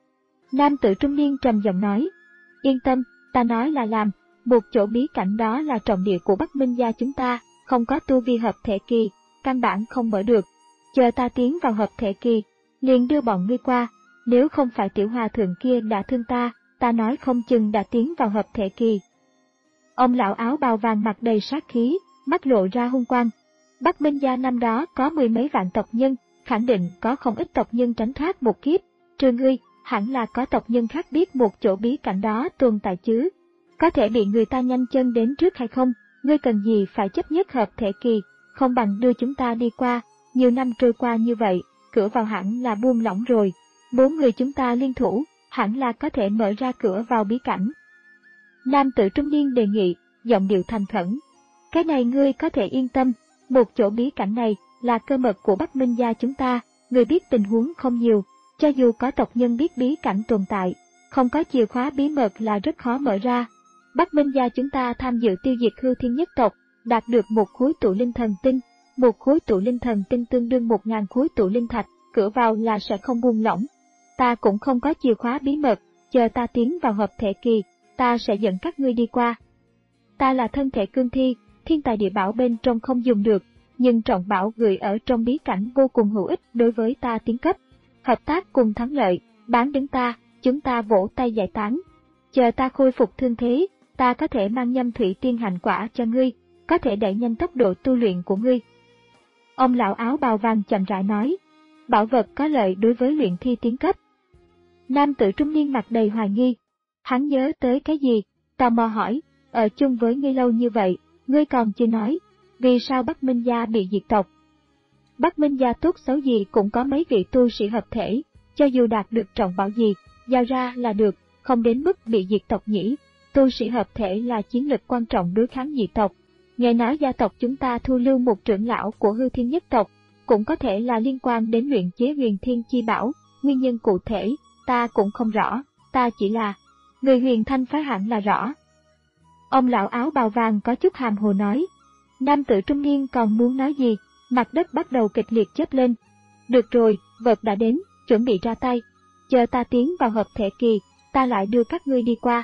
Nam tử trung niên trầm giọng nói, yên tâm, ta nói là làm, một chỗ bí cảnh đó là trọng địa của Bắc Minh gia chúng ta, không có tu vi hợp thể kỳ, căn bản không mở được. Chờ ta tiến vào hợp thể kỳ, liền đưa bọn ngươi qua. Nếu không phải tiểu hòa thượng kia đã thương ta, ta nói không chừng đã tiến vào hợp thể kỳ. Ông lão áo bào vàng mặt đầy sát khí, mắt lộ ra hung quang. Bắc Minh gia năm đó có mười mấy vạn tộc nhân, khẳng định có không ít tộc nhân tránh thoát một kiếp. Trừ ngươi, hẳn là có tộc nhân khác biết một chỗ bí cảnh đó tồn tại chứ. Có thể bị người ta nhanh chân đến trước hay không? Ngươi cần gì phải chấp nhất hợp thể kỳ, không bằng đưa chúng ta đi qua. Nhiều năm trôi qua như vậy, cửa vào hẳn là buông lỏng rồi. Bốn người chúng ta liên thủ, hẳn là có thể mở ra cửa vào bí cảnh. Nam tử trung niên đề nghị, giọng điệu thành khẩn. Cái này ngươi có thể yên tâm, một chỗ bí cảnh này là cơ mật của Bắc Minh gia chúng ta, người biết tình huống không nhiều. Cho dù có tộc nhân biết bí cảnh tồn tại, không có chìa khóa bí mật là rất khó mở ra. Bắc Minh gia chúng ta tham dự tiêu diệt hư thiên nhất tộc, đạt được một khối tụ linh thần tinh. Một khối tụ linh thần tinh tương đương một ngàn khối tụ linh thạch, cửa vào là sẽ không buông lỏng. Ta cũng không có chìa khóa bí mật, chờ ta tiến vào hợp thể kỳ, ta sẽ dẫn các ngươi đi qua. Ta là thân thể cương thi, thiên tài địa bảo bên trong không dùng được, nhưng trọng bảo gửi ở trong bí cảnh vô cùng hữu ích đối với ta tiến cấp. Hợp tác cùng thắng lợi, bán đứng ta, chúng ta vỗ tay giải tán. Chờ ta khôi phục thương thế, ta có thể mang nhâm thủy tiên hành quả cho ngươi, có thể đẩy nhanh tốc độ tu luyện của ngươi. Ông lão áo bào vàng chậm rãi nói, bảo vật có lợi đối với luyện thi tiến cấp. Nam tử trung niên mặt đầy hoài nghi, hắn nhớ tới cái gì, tò mò hỏi, ở chung với ngươi lâu như vậy, ngươi còn chưa nói, vì sao Bắc Minh gia bị diệt tộc? Bắc Minh gia tốt xấu gì cũng có mấy vị tu sĩ hợp thể, cho dù đạt được trọng bảo gì, giao ra là được, không đến mức bị diệt tộc nhỉ. Tu sĩ hợp thể là chiến lực quan trọng đối kháng diệt tộc. Nghe nói gia tộc chúng ta thu lưu một trưởng lão của hư thiên nhất tộc, cũng có thể là liên quan đến luyện chế huyền thiên chi bảo, nguyên nhân cụ thể, ta cũng không rõ, ta chỉ là, người huyền thanh phái hẳn là rõ. Ông lão áo bào vàng có chút hàm hồ nói, nam tử trung niên còn muốn nói gì, mặt đất bắt đầu kịch liệt chớp lên. Được rồi, vật đã đến, chuẩn bị ra tay, chờ ta tiến vào hợp thể kỳ, ta lại đưa các ngươi đi qua.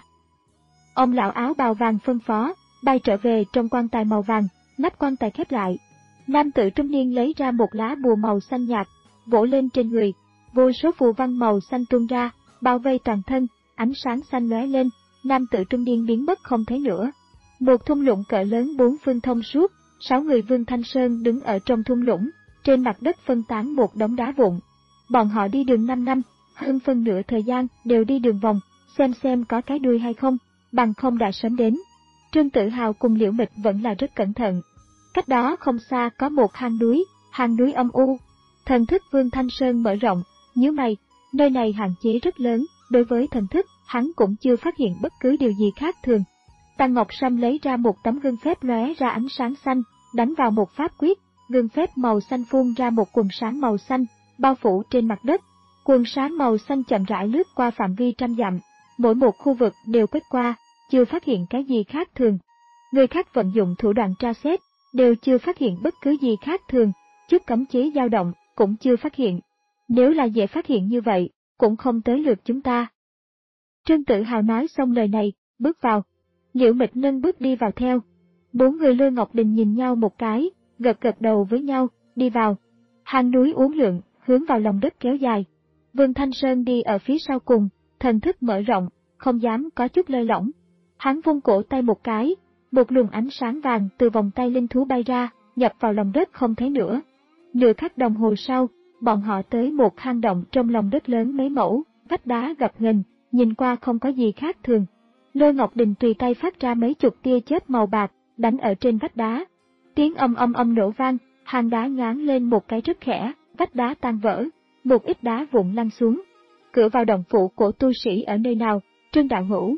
Ông lão áo bào vàng phân phó, bay trở về trong quan tài màu vàng, nắp quan tài khép lại. Nam tử trung niên lấy ra một lá bùa màu xanh nhạt, vỗ lên trên người, vô số phù văn màu xanh tuôn ra, bao vây toàn thân, ánh sáng xanh lóe lên, nam tử trung niên biến mất không thấy nữa. Một thung lũng cỡ lớn bốn phương thông suốt, sáu người Vương Thanh Sơn đứng ở trong thung lũng, trên mặt đất phân tán một đống đá vụn. Bọn họ đi đường năm năm, hơn phân nửa thời gian đều đi đường vòng, xem xem có cái đuôi hay không, bằng không đã sớm đến. Trương Tử Hào cùng Liễu Mịch vẫn là rất cẩn thận. Cách đó không xa có một hang núi, hang núi âm u. Thần thức Vương Thanh Sơn mở rộng, nhíu mày, nơi này hạn chế rất lớn, đối với thần thức, hắn cũng chưa phát hiện bất cứ điều gì khác thường. Tăng Ngọc Sâm lấy ra một tấm gương phép lóe ra ánh sáng xanh, đánh vào một pháp quyết, gương phép màu xanh phun ra một quần sáng màu xanh, bao phủ trên mặt đất. Quần sáng màu xanh chậm rãi lướt qua phạm vi trăm dặm, mỗi một khu vực đều quét qua, chưa phát hiện cái gì khác thường. Người khác vận dụng thủ đoạn tra xét, đều chưa phát hiện bất cứ gì khác thường, chút cấm chế dao động, cũng chưa phát hiện. Nếu là dễ phát hiện như vậy, cũng không tới lượt chúng ta. Trương Tử Hào nói xong lời này, bước vào. Liễu Mịch nâng bước đi vào theo. Bốn người Lôi Ngọc Đình nhìn nhau một cái, gật gật đầu với nhau, đi vào. Hang núi uốn lượn, hướng vào lòng đất kéo dài. Vương Thanh Sơn đi ở phía sau cùng, thần thức mở rộng, không dám có chút lơi lỏng. Hắn vung cổ tay một cái, một luồng ánh sáng vàng từ vòng tay linh thú bay ra, nhập vào lòng đất không thấy nữa. Nửa khắc đồng hồ sau, bọn họ tới một hang động trong lòng đất lớn mấy mẫu, vách đá gập ghềnh, nhìn qua không có gì khác thường. Lôi Ngọc Đình tùy tay phát ra mấy chục tia chớp màu bạc, đánh ở trên vách đá. Tiếng âm âm âm nổ vang, hang đá ngáng lên một cái rất khẽ, vách đá tan vỡ, một ít đá vụn lăn xuống. Cửa vào động phủ của tu sĩ ở nơi nào, Trương đạo hữu?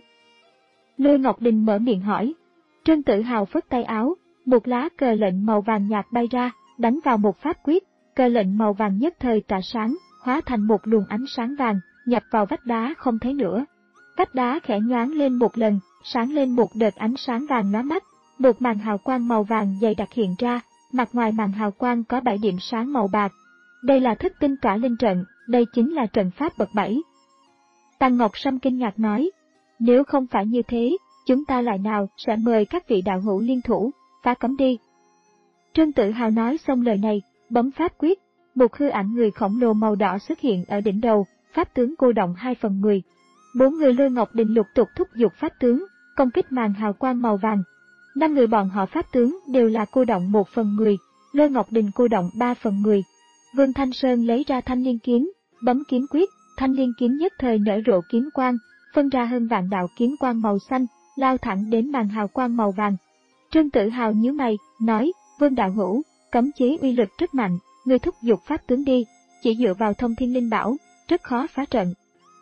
Lôi Ngọc Đình mở miệng hỏi. Trương Tử Hào phất tay áo, một lá cờ lệnh màu vàng nhạt bay ra, đánh vào một pháp quyết, cờ lệnh màu vàng nhất thời tỏa sáng, hóa thành một luồng ánh sáng vàng, nhập vào vách đá không thấy nữa. Vách đá khẽ nhoáng lên một lần, sáng lên một đợt ánh sáng vàng lóa mắt, một màn hào quang màu vàng dày đặc hiện ra, mặt ngoài màn hào quang có bảy điểm sáng màu bạc. Đây là thất tinh tỏa linh trận, đây chính là trận pháp bậc bảy. Tăng Ngọc Sâm kinh ngạc nói, nếu không phải như thế, chúng ta lại nào sẽ mời các vị đạo hữu liên thủ, phá cấm đi. Trương Tử Hào nói xong lời này, bấm pháp quyết, một hư ảnh người khổng lồ màu đỏ xuất hiện ở đỉnh đầu, pháp tướng cô động hai phần mười. Bốn người Lôi Ngọc Đình lục tục thúc giục pháp tướng, công kích màn hào quang màu vàng. Năm người bọn họ pháp tướng đều là cô động một phần mười, Lôi Ngọc Đình cô động ba phần mười. Vương Thanh Sơn lấy ra thanh liên kiếm, bấm kiếm quyết, thanh liên kiếm nhất thời nở rộ kiếm quang, phân ra hơn vạn đạo kiếm quang màu xanh, lao thẳng đến màn hào quang màu vàng. Trương Tử Hào nhíu mày, nói, Vương đạo hữu, cấm chế uy lực rất mạnh, người thúc giục pháp tướng đi, chỉ dựa vào thông thiên linh bảo, rất khó phá trận.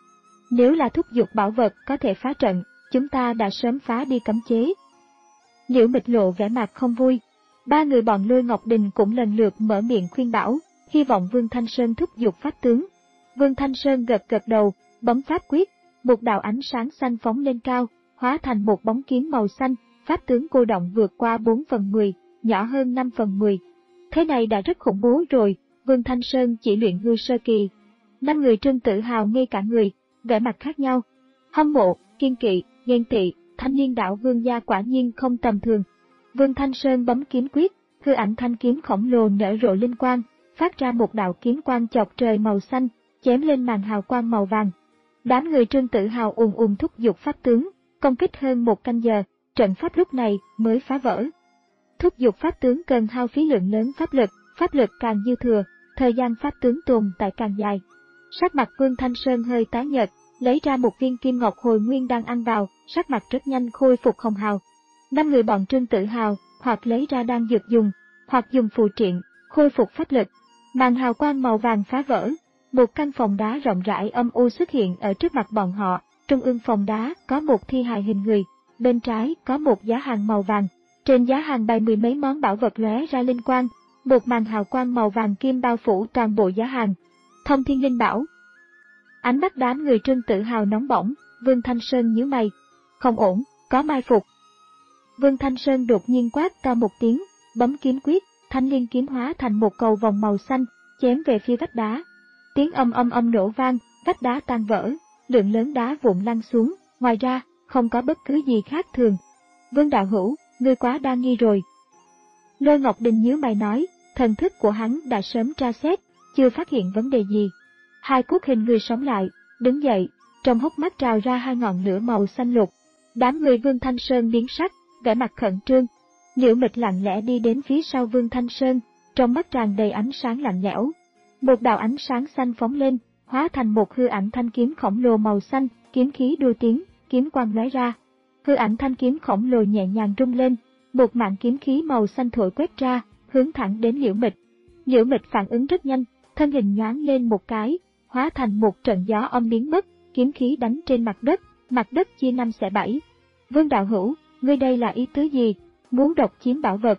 Nếu là thúc giục bảo vật có thể phá trận, chúng ta đã sớm phá đi cấm chế. Liễu Mịch lộ vẻ mặt không vui. Ba người bọn Lôi Ngọc Đình cũng lần lượt mở miệng khuyên bảo, hy vọng Vương Thanh Sơn thúc giục pháp tướng. Vương Thanh Sơn gật gật đầu, bấm pháp quyết, một đạo ánh sáng xanh phóng lên cao, hóa thành một bóng kiếm màu xanh, pháp tướng cô động vượt qua bốn phần mười, nhỏ hơn năm phần mười. Thế này đã rất khủng bố rồi, Vương Thanh Sơn chỉ luyện hư sơ kỳ. Năm người Trương Tử Hào ngay cả người, vẻ mặt khác nhau. Hâm mộ, kiên kỵ, ghen tị, thanh niên đạo Vương gia quả nhiên không tầm thường. Vương Thanh Sơn bấm kiếm quyết, hư ảnh thanh kiếm khổng lồ nở rộ linh quang, phát ra một đạo kiếm quang chọc trời màu xanh, chém lên màn hào quang màu vàng. Đám người Trương Tử Hào ùn ùn thúc giục pháp tướng, công kích hơn một canh giờ, trận pháp lúc này mới phá vỡ. Thúc giục pháp tướng cần hao phí lượng lớn pháp lực, pháp lực càng dư thừa, thời gian pháp tướng tồn tại càng dài. Sắc mặt Vương Thanh Sơn hơi tái nhợt, lấy ra một viên kim ngọc hồi nguyên đang ăn vào, sắc mặt rất nhanh khôi phục hồng hào. Năm người bọn Trương Tử Hào, hoặc lấy ra đan dược dùng, hoặc dùng phù triện, khôi phục pháp lực. Màn hào quang màu vàng phá vỡ, một căn phòng đá rộng rãi âm u xuất hiện ở trước mặt bọn họ, trung ương phòng đá có một thi hài hình người, bên trái có một giá hàng màu vàng, trên giá hàng bày mười mấy món bảo vật lóe ra linh quang, một màn hào quang màu vàng kim bao phủ toàn bộ giá hàng. Thông thiên linh bảo. Ánh mắt đám người Trương Tử Hào nóng bỏng, Vương Thanh Sơn nhíu mày. Không ổn, có mai phục. Vương Thanh Sơn đột nhiên quát to một tiếng, bấm kiếm quyết, thanh liên kiếm hóa thành một cầu vòng màu xanh, chém về phía vách đá. Tiếng âm âm âm nổ vang, vách đá tan vỡ, lượng lớn đá vụn lăn xuống, ngoài ra, không có bất cứ gì khác thường. Vương đạo hữu, ngươi quá đa nghi rồi. Lôi Ngọc Đình nhíu mày nói, thần thức của hắn đã sớm tra xét, chưa phát hiện vấn đề gì. Hai cốt hình người sống lại, đứng dậy, trong hốc mắt trào ra hai ngọn lửa màu xanh lục. Đám người Vương Thanh Sơn biến sắc, vẻ mặt khẩn trương. Liễu Mịch lặng lẽ đi đến phía sau Vương Thanh Sơn, trong mắt tràn đầy ánh sáng lạnh lẽo. Một đạo ánh sáng xanh phóng lên, hóa thành một hư ảnh thanh kiếm khổng lồ màu xanh, kiếm khí đua tiếng, kiếm quang lóe ra. Hư ảnh thanh kiếm khổng lồ nhẹ nhàng rung lên, một mảng kiếm khí màu xanh thổi quét ra, hướng thẳng đến Liễu Mịch. Liễu Mịch phản ứng rất nhanh, thân hình nhoáng lên một cái, hóa thành một trận gió âm biến mất, kiếm khí đánh trên mặt đất, mặt đất chia năm xẻ bảy. Vương đạo hữu, ngươi đây là ý tứ gì? Muốn độc chiếm bảo vật?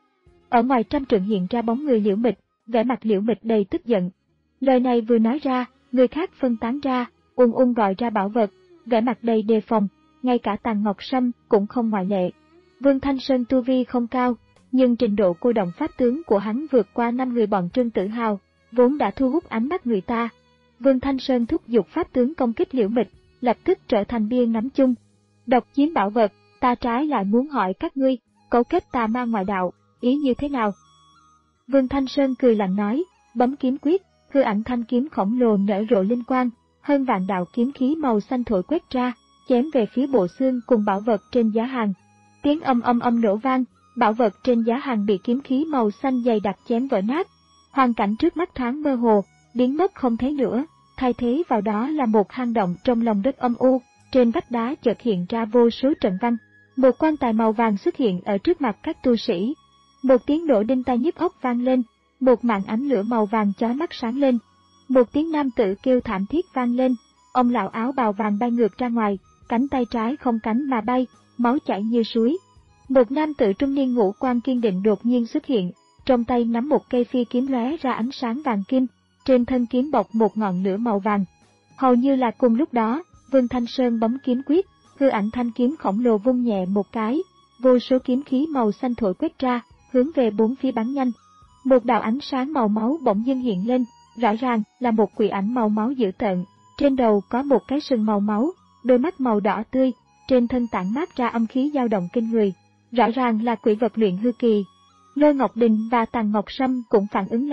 Ở ngoài trăm trượng hiện ra bóng người Liễu Mịch, vẻ mặt Liễu Mịch đầy tức giận. Lời này vừa nói ra, người khác phân tán ra, ung ung gọi ra bảo vật, vẻ mặt đầy đề phòng, ngay cả Tàn Ngọc Sâm cũng không ngoại lệ. Vương Thanh Sơn tu vi không cao, nhưng trình độ cô động pháp tướng của hắn vượt qua năm người bọn Trương Tử Hào, vốn đã thu hút ánh mắt người ta. Vương Thanh Sơn thúc giục pháp tướng công kích Liễu Mịch, lập tức trở thành bia ngắm chung. Độc chiếm bảo vật, ta trái lại muốn hỏi các ngươi, cấu kết tà ma ngoại đạo, ý như thế nào? Vương Thanh Sơn cười lạnh nói, bấm kiếm quyết, hư ảnh thanh kiếm khổng lồ nở rộ linh quang, hơn vạn đạo kiếm khí màu xanh thổi quét ra, chém về phía bộ xương cùng bảo vật trên giá hàng. Tiếng âm âm âm nổ vang, bảo vật trên giá hàng bị kiếm khí màu xanh dày đặc chém vỡ nát. Hoàn cảnh trước mắt thoáng mơ hồ, biến mất không thấy nữa, thay thế vào đó là một hang động trong lòng đất âm u, trên vách đá chợt hiện ra vô số trận văn. Một quan tài màu vàng xuất hiện ở trước mặt các tu sĩ. Một tiếng nổ đinh tai nhức óc vang lên, một màn ánh lửa màu vàng chói mắt sáng lên. Một tiếng nam tử kêu thảm thiết vang lên, ông lão áo bào vàng bay ngược ra ngoài, cánh tay trái không cánh mà bay, máu chảy như suối. Một nam tử trung niên ngũ quan kiên định đột nhiên xuất hiện, trong tay nắm một cây phi kiếm lóe ra ánh sáng vàng kim, trên thân kiếm bọc một ngọn lửa màu vàng. Hầu như là cùng lúc đó, Vương Thanh Sơn bấm kiếm quyết, hư ảnh thanh kiếm khổng lồ vung nhẹ một cái, vô số kiếm khí màu xanh thổi quét ra, hướng về bốn phía bắn nhanh. Một đạo ánh sáng màu máu bỗng dưng hiện lên, rõ ràng là một quỷ ảnh màu máu dữ tợn, trên đầu có một cái sừng màu máu, đôi mắt màu đỏ tươi, trên thân tản mát ra âm khí dao động kinh người, rõ ràng là quỷ vật luyện hư kỳ. Lôi Ngọc Đình và Tàn Ngọc Sâm cũng phản ứng lại,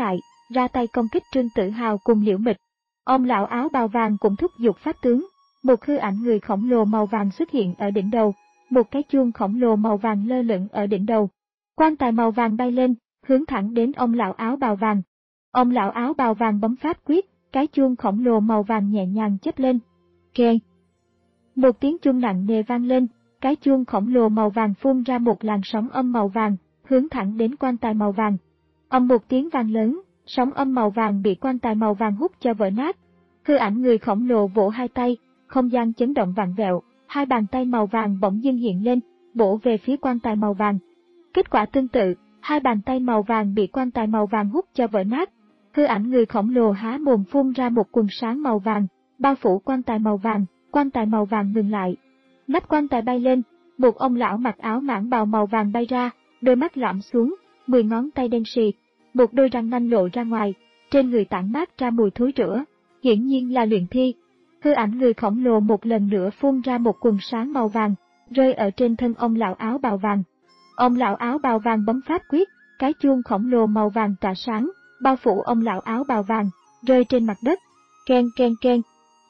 ra tay công kích Trương Tử Hào cùng Liễu Mịch. Ông lão áo bào vàng cũng thúc giục pháp tướng, một hư ảnh người khổng lồ màu vàng xuất hiện ở đỉnh đầu, một cái chuông khổng lồ màu vàng lơ lửng ở đỉnh đầu. Quan tài màu vàng bay lên, hướng thẳng đến ông lão áo bào vàng. Ông lão áo bào vàng bấm pháp quyết, cái chuông khổng lồ màu vàng nhẹ nhàng chớp lên. Keng. Một tiếng chuông nặng nề vang lên, cái chuông khổng lồ màu vàng phun ra một làn sóng âm màu vàng, hướng thẳng đến quan tài màu vàng. Âm một tiếng vang lớn, sóng âm màu vàng bị quan tài màu vàng hút cho vỡ nát. Hư ảnh người khổng lồ vỗ hai tay, không gian chấn động vặn vẹo, hai bàn tay màu vàng bỗng dưng hiện lên, bổ về phía quan tài màu vàng. Kết quả tương tự, hai bàn tay màu vàng bị quan tài màu vàng hút cho vỡ nát. Hư ảnh người khổng lồ há mồm phun ra một quần sáng màu vàng, bao phủ quan tài màu vàng, quan tài màu vàng ngừng lại. Nắp quan tài bay lên, một ông lão mặc áo mãng bào màu vàng bay ra, đôi mắt lõm xuống, mười ngón tay đen sì, một đôi răng nanh lộ ra ngoài, trên người tản mát ra mùi thối rữa, hiển nhiên là luyện thi. Hư ảnh người khổng lồ một lần nữa phun ra một quần sáng màu vàng, rơi ở trên thân ông lão áo bào vàng. Ông lão áo bào vàng bấm pháp quyết, cái chuông khổng lồ màu vàng tỏa sáng, bao phủ ông lão áo bào vàng, rơi trên mặt đất. Keng keng keng.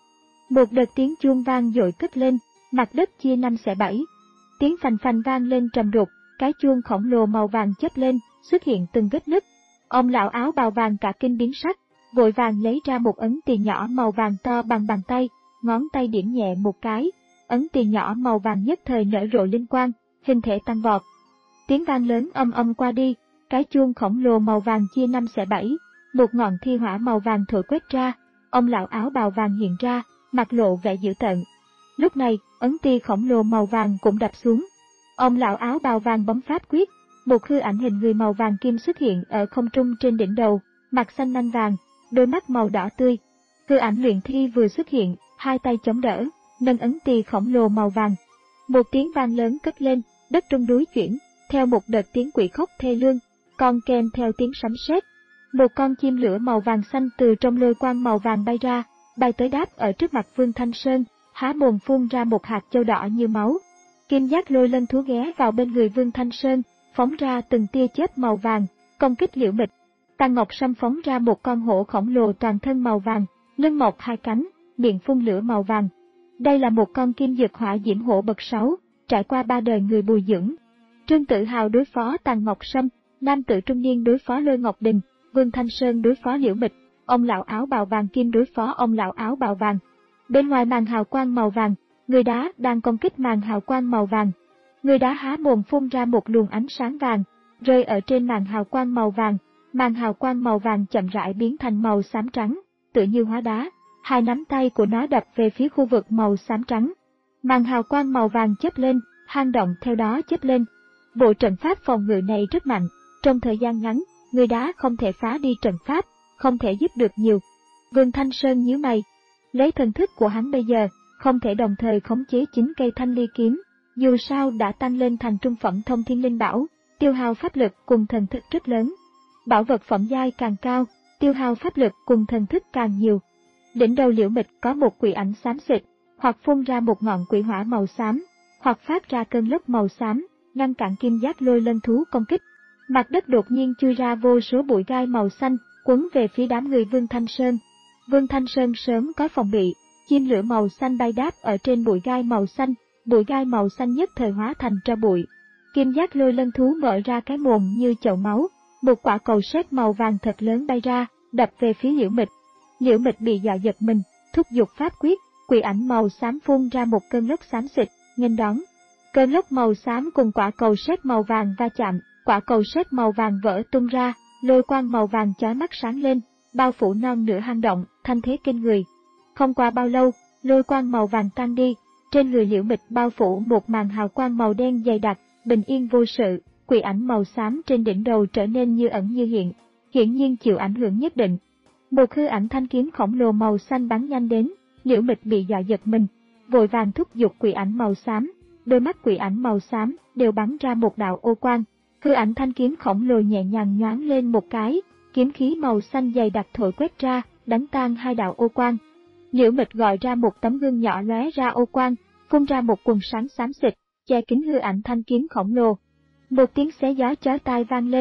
Một đợt tiếng chuông vang dội cất lên, mặt đất chia năm xẻ bảy. Tiếng phành phành vang lên trầm đục, cái chuông khổng lồ màu vàng chớp lên, xuất hiện từng vết nứt. Ông lão áo bào vàng cả kinh biến sắc, vội vàng lấy ra một ấn tiền nhỏ màu vàng to bằng bàn tay, ngón tay điểm nhẹ một cái, ấn tiền nhỏ màu vàng nhất thời nở rộ linh quang, hình thể tăng vọt. Tiếng vang lớn âm âm qua đi, cái chuông khổng lồ màu vàng chia năm xẻ bảy, một ngọn thi hỏa màu vàng thổi quét ra, ông lão áo bào vàng hiện ra, mặt lộ vẻ dữ tợn. Lúc này, ấn ti khổng lồ màu vàng cũng đập xuống. Ông lão áo bào vàng bấm pháp quyết, một hư ảnh hình người màu vàng kim xuất hiện ở không trung trên đỉnh đầu, mặt xanh nanh vàng, đôi mắt màu đỏ tươi. Hư ảnh luyện thi vừa xuất hiện, hai tay chống đỡ, nâng ấn ti khổng lồ màu vàng. Một tiếng vang lớn cất lên, đất rung núi chuyển, theo một đợt tiếng quỷ khóc thê lương, còn kèm theo tiếng sấm sét. Một con chim lửa màu vàng xanh từ trong lôi quang màu vàng bay ra, bay tới đáp ở trước mặt Vương Thanh Sơn, há mồm phun ra một hạt châu đỏ như máu. Kim giác lôi lân thú ghé vào bên người Vương Thanh Sơn, phóng ra từng tia chớp màu vàng, công kích Liễu Mịch. Tàn Ngọc Sâm phóng ra một con hổ khổng lồ toàn thân màu vàng, lưng mọc hai cánh, miệng phun lửa màu vàng. Đây là một con kim dược hỏa diễm hổ bậc sáu, trải qua ba đời người bồi dưỡng. Trương Tử Hào đối phó Tàn Ngọc Sâm, nam tử trung niên đối phó Lôi Ngọc Đình, Vương Thanh Sơn đối phó Liễu Mịch, ông lão áo bào vàng kim đối phó ông lão áo bào vàng. Bên ngoài màn hào quang màu vàng, người đá đang công kích màn hào quang màu vàng. Người đá há mồm phun ra một luồng ánh sáng vàng, rơi ở trên màn hào quang màu vàng. Màn hào quang màu vàng chậm rãi biến thành màu xám trắng, tựa như hóa đá. Hai nắm tay của nó đập về phía khu vực màu xám trắng. Màn hào quang màu vàng chớp lên, hang động theo đó chớp lên. Bộ trận pháp phòng ngự này rất mạnh, trong thời gian ngắn, người đá không thể phá đi trận pháp, không thể giúp được nhiều. Vương Thanh Sơn nhíu mày, lấy thần thức của hắn bây giờ, không thể đồng thời khống chế chín cây thanh ly kiếm, dù sao đã tăng lên thành trung phẩm thông thiên linh bảo, tiêu hao pháp lực cùng thần thức rất lớn. Bảo vật phẩm giai càng cao, tiêu hao pháp lực cùng thần thức càng nhiều. Đỉnh đầu Liễu Mịch có một quỷ ảnh xám xịt, hoặc phun ra một ngọn quỷ hỏa màu xám, hoặc phát ra cơn lốc màu xám, ngăn cản kim giác lôi lân thú công kích. Mặt đất đột nhiên chui ra vô số bụi gai màu xanh, quấn về phía đám người Vương Thanh Sơn. Vương Thanh Sơn sớm có phòng bị, chim lửa màu xanh bay đáp ở trên bụi gai màu xanh, bụi gai màu xanh nhất thời hóa thành tro bụi. Kim giác lôi lân thú mở ra cái mồm như chậu máu, một quả cầu sét màu vàng thật lớn bay ra, đập về phía Liễu Mịch. Liễu Mịch bị dọa giật mình, thúc giục pháp quyết, quỷ ảnh màu xám phun ra một cơn lốc xám xịt, nghênh đón. Cơn lốc màu xám cùng quả cầu sét màu vàng va chạm, quả cầu sét màu vàng vỡ tung ra, lôi quang màu vàng chói mắt sáng lên, bao phủ non nửa hang động, thanh thế kinh người. Không qua bao lâu, lôi quang màu vàng tan đi, trên người Liễu Mịch bao phủ một màn hào quang màu đen dày đặc, bình yên vô sự. Quỷ ảnh màu xám trên đỉnh đầu trở nên như ẩn như hiện, hiển nhiên chịu ảnh hưởng nhất định. Một hư ảnh thanh kiếm khổng lồ màu xanh bắn nhanh đến, Liễu Mịch bị dọa giật mình, vội vàng thúc giục quỷ ảnh màu xám, đôi mắt quỷ ảnh màu xám đều bắn ra một đạo ô quang. Hư ảnh thanh kiếm khổng lồ nhẹ nhàng nhoáng lên một cái, kiếm khí màu xanh dày đặc thổi quét ra, đánh tan hai đạo ô quang. Liễu Mịch gọi ra một tấm gương nhỏ lóe ra ô quang, phun ra một quần sáng xám xịt, che kín hư ảnh thanh kiếm khổng lồ. Một tiếng xé gió chói tai vang lên,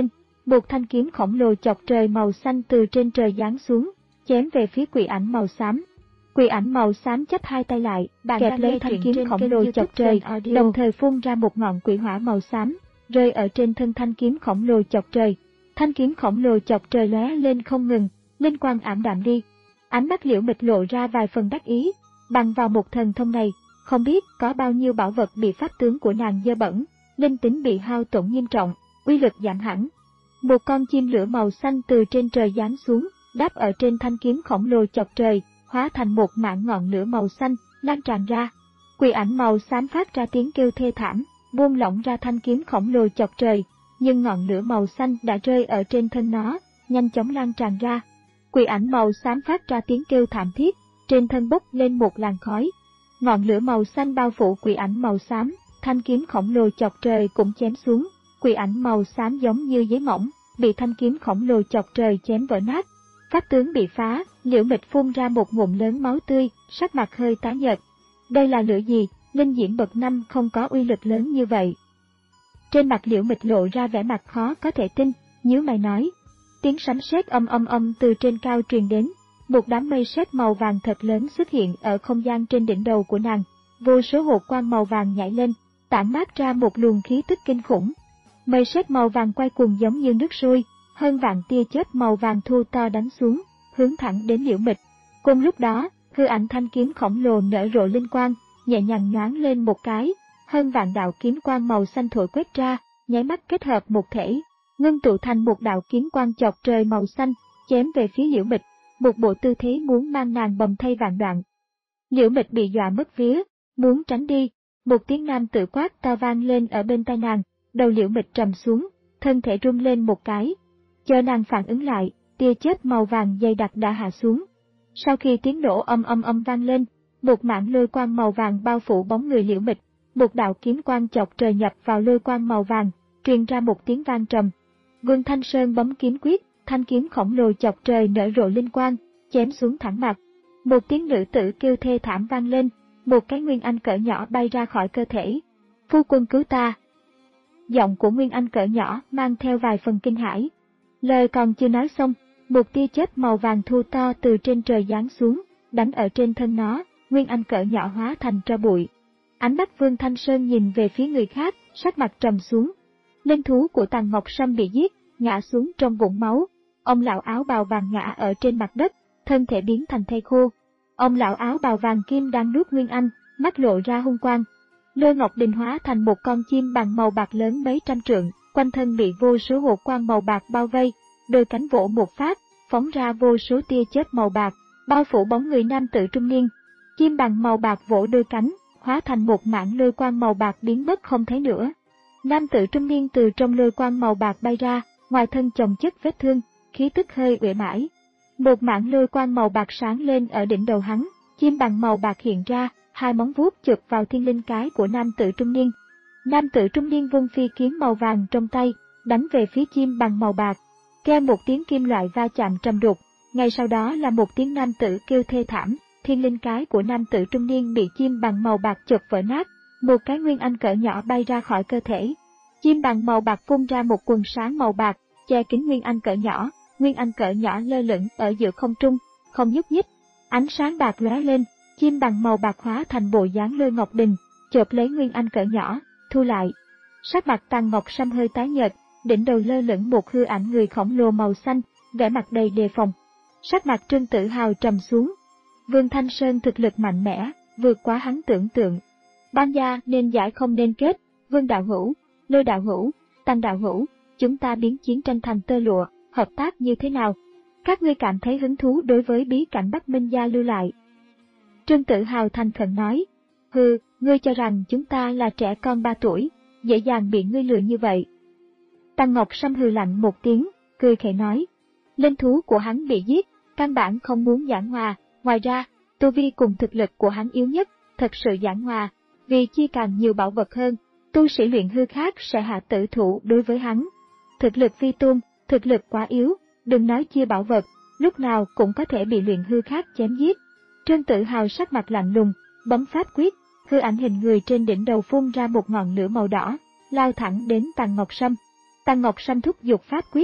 Một thanh kiếm khổng lồ chọc trời màu xanh từ trên trời giáng xuống, chém về phía quỷ ảnh màu xám. Quỷ ảnh màu xám chắp hai tay lại, kẹp lấy thanh kiếm khổng lồ chọc trời, đồng thời phun ra một ngọn quỷ hỏa màu xám, rơi ở trên thân thanh kiếm khổng lồ chọc trời. Thanh kiếm khổng lồ chọc trời lóe lên không ngừng, linh quang ảm đạm đi. Ánh mắt Liễu Mịch lộ ra vài phần đắc ý, bằng vào một thần thông này, không biết có bao nhiêu bảo vật bị pháp tướng của nàng dơ bẩn, linh tính bị hao tổn nghiêm trọng, uy lực giảm hẳn. Một con chim lửa màu xanh từ trên trời giáng xuống, đáp ở trên thanh kiếm khổng lồ chọc trời, hóa thành một mảng ngọn lửa màu xanh, lan tràn ra. Quỷ ảnh màu xám phát ra tiếng kêu thê thảm, buông lỏng ra thanh kiếm khổng lồ chọc trời, nhưng ngọn lửa màu xanh đã rơi ở trên thân nó, nhanh chóng lan tràn ra. Quỷ ảnh màu xám phát ra tiếng kêu thảm thiết, trên thân bốc lên một làn khói. Ngọn lửa màu xanh bao phủ quỷ ảnh màu xám, thanh kiếm khổng lồ chọc trời cũng chém xuống. Quỷ ảnh màu xám giống như giấy mỏng, bị thanh kiếm khổng lồ chọc trời chém vỡ nát. Pháp tướng bị phá, Liễu Mịch phun ra một ngụm lớn máu tươi, sắc mặt hơi tái nhợt. Đây là lửa gì? Linh diễm bậc năm không có uy lực lớn như vậy. Trên mặt Liễu Mịch lộ ra vẻ mặt khó có thể tin, nhíu mày nói. Tiếng sấm sét âm âm âm từ trên cao truyền đến, một đám mây sét màu vàng thật lớn xuất hiện ở không gian trên đỉnh đầu của nàng. Vô số hột quang màu vàng nhảy lên, tản mát ra một luồng khí tức kinh khủng. Mây sét màu vàng quay cuồng giống như nước sôi, hơn vạn tia chớp màu vàng thu to đánh xuống, hướng thẳng đến Liễu Mịch. Cùng lúc đó, hư ảnh thanh kiếm khổng lồ nở rộ linh quang, nhẹ nhàng nhoáng lên một cái, hơn vạn đạo kiếm quang màu xanh thổi quét ra, nháy mắt kết hợp một thể, ngưng tụ thành một đạo kiếm quang chọc trời màu xanh, chém về phía Liễu Mịch, một bộ tư thế muốn mang nàng bầm thây vạn đoạn. Liễu Mịch bị dọa mất vía, muốn tránh đi, một tiếng nam tử quát to vang lên ở bên tai nàng, đầu Liễu Mịch trầm xuống, thân thể rung lên một cái. Chờ nàng phản ứng lại, tia chớp màu vàng dày đặc đã hạ xuống. Sau khi tiếng nổ âm âm âm vang lên, một mảng lôi quang màu vàng bao phủ bóng người Liễu Mịch, một đạo kiếm quang chọc trời nhập vào lôi quang màu vàng, truyền ra một tiếng vang trầm. Vương Thanh Sơn bấm kiếm quyết, thanh kiếm khổng lồ chọc trời nở rộ linh quang, chém xuống thẳng mặt. Một tiếng nữ tử kêu thê thảm vang lên, một cái nguyên anh cỡ nhỏ bay ra khỏi cơ thể. Phu quân cứu ta! Giọng của nguyên anh cỡ nhỏ mang theo vài phần kinh hãi. Lời còn chưa nói xong, một tia chớp màu vàng thu to từ trên trời giáng xuống, đánh ở trên thân nó, nguyên anh cỡ nhỏ hóa thành tro bụi. Ánh mắt Vương Thanh Sơn nhìn về phía người khác, sắc mặt trầm xuống. Linh thú của Tằng Ngọc Sâm bị giết, ngã xuống trong vũng máu. Ông lão áo bào vàng ngã ở trên mặt đất, thân thể biến thành thây khô. Ông lão áo bào vàng kim đang nuốt nguyên anh, mắt lộ ra hung quang. Lôi Ngọc Đình hóa thành một con chim bằng màu bạc lớn mấy trăm trượng, quanh thân bị vô số hột quang màu bạc bao vây, đôi cánh vỗ một phát, phóng ra vô số tia chớp màu bạc, bao phủ bóng người nam tử trung niên. Chim bằng màu bạc vỗ đôi cánh, hóa thành một mảng lôi quang màu bạc biến mất không thấy nữa. Nam tử trung niên từ trong lôi quang màu bạc bay ra, ngoài thân chồng chất vết thương, khí tức hơi uể mãi. Một mảng lôi quang màu bạc sáng lên ở đỉnh đầu hắn, chim bằng màu bạc hiện ra, hai móng vuốt chụp vào thiên linh cái của nam tử trung niên. Nam tử trung niên vung phi kiếm màu vàng trong tay, đánh về phía chim bằng màu bạc. Kêu một tiếng kim loại va chạm trầm đục, ngay sau đó là một tiếng nam tử kêu thê thảm, thiên linh cái của nam tử trung niên bị chim bằng màu bạc chụp vỡ nát, một cái nguyên anh cỡ nhỏ bay ra khỏi cơ thể. Chim bằng màu bạc phun ra một quần sáng màu bạc, che kín nguyên anh cỡ nhỏ, nguyên anh cỡ nhỏ lơ lửng ở giữa không trung, không nhúc nhích. Ánh sáng bạc lóe lên, chim bằng màu bạc hóa thành bộ dáng Lôi Ngọc Đình, chộp lấy nguyên anh cỡ nhỏ, thu lại. Sắc mặt Tằng Ngọc Sâm hơi tái nhợt, đỉnh đầu lơ lửng một hư ảnh người khổng lồ màu xanh, vẻ mặt đầy đề phòng. Sắc mặt Trương Tử Hào trầm xuống. Vương Thanh Sơn thực lực mạnh mẽ, vượt quá hắn tưởng tượng. Ban gia nên giải không nên kết, Vương đạo hữu, Lôi đạo hữu, Tăng đạo hữu, chúng ta biến chiến tranh thành tơ lụa, hợp tác như thế nào? Các ngươi cảm thấy hứng thú đối với bí cảnh Bắc Minh gia lưu lại? Trương Tử Hào thành khẩn nói, hừ, ngươi cho rằng chúng ta là trẻ con ba tuổi, dễ dàng bị ngươi lừa như vậy. Tăng Ngọc Sâm hừ lạnh một tiếng, cười khẩy nói, linh thú của hắn bị giết, căn bản không muốn giảng hòa, ngoài ra, tu vi cùng thực lực của hắn yếu nhất, thật sự giảng hòa, vì chi càng nhiều bảo vật hơn, tu sĩ luyện hư khác sẽ hạ tử thủ đối với hắn. Thực lực phi tôn, thực lực quá yếu, đừng nói chia bảo vật, lúc nào cũng có thể bị luyện hư khác chém giết. Trương Tử Hào sắc mặt lạnh lùng, bấm pháp quyết, hư ảnh hình người trên đỉnh đầu phun ra một ngọn lửa màu đỏ, lao thẳng đến Tằng Ngọc Sâm. Tằng Ngọc Sâm thúc giục pháp quyết,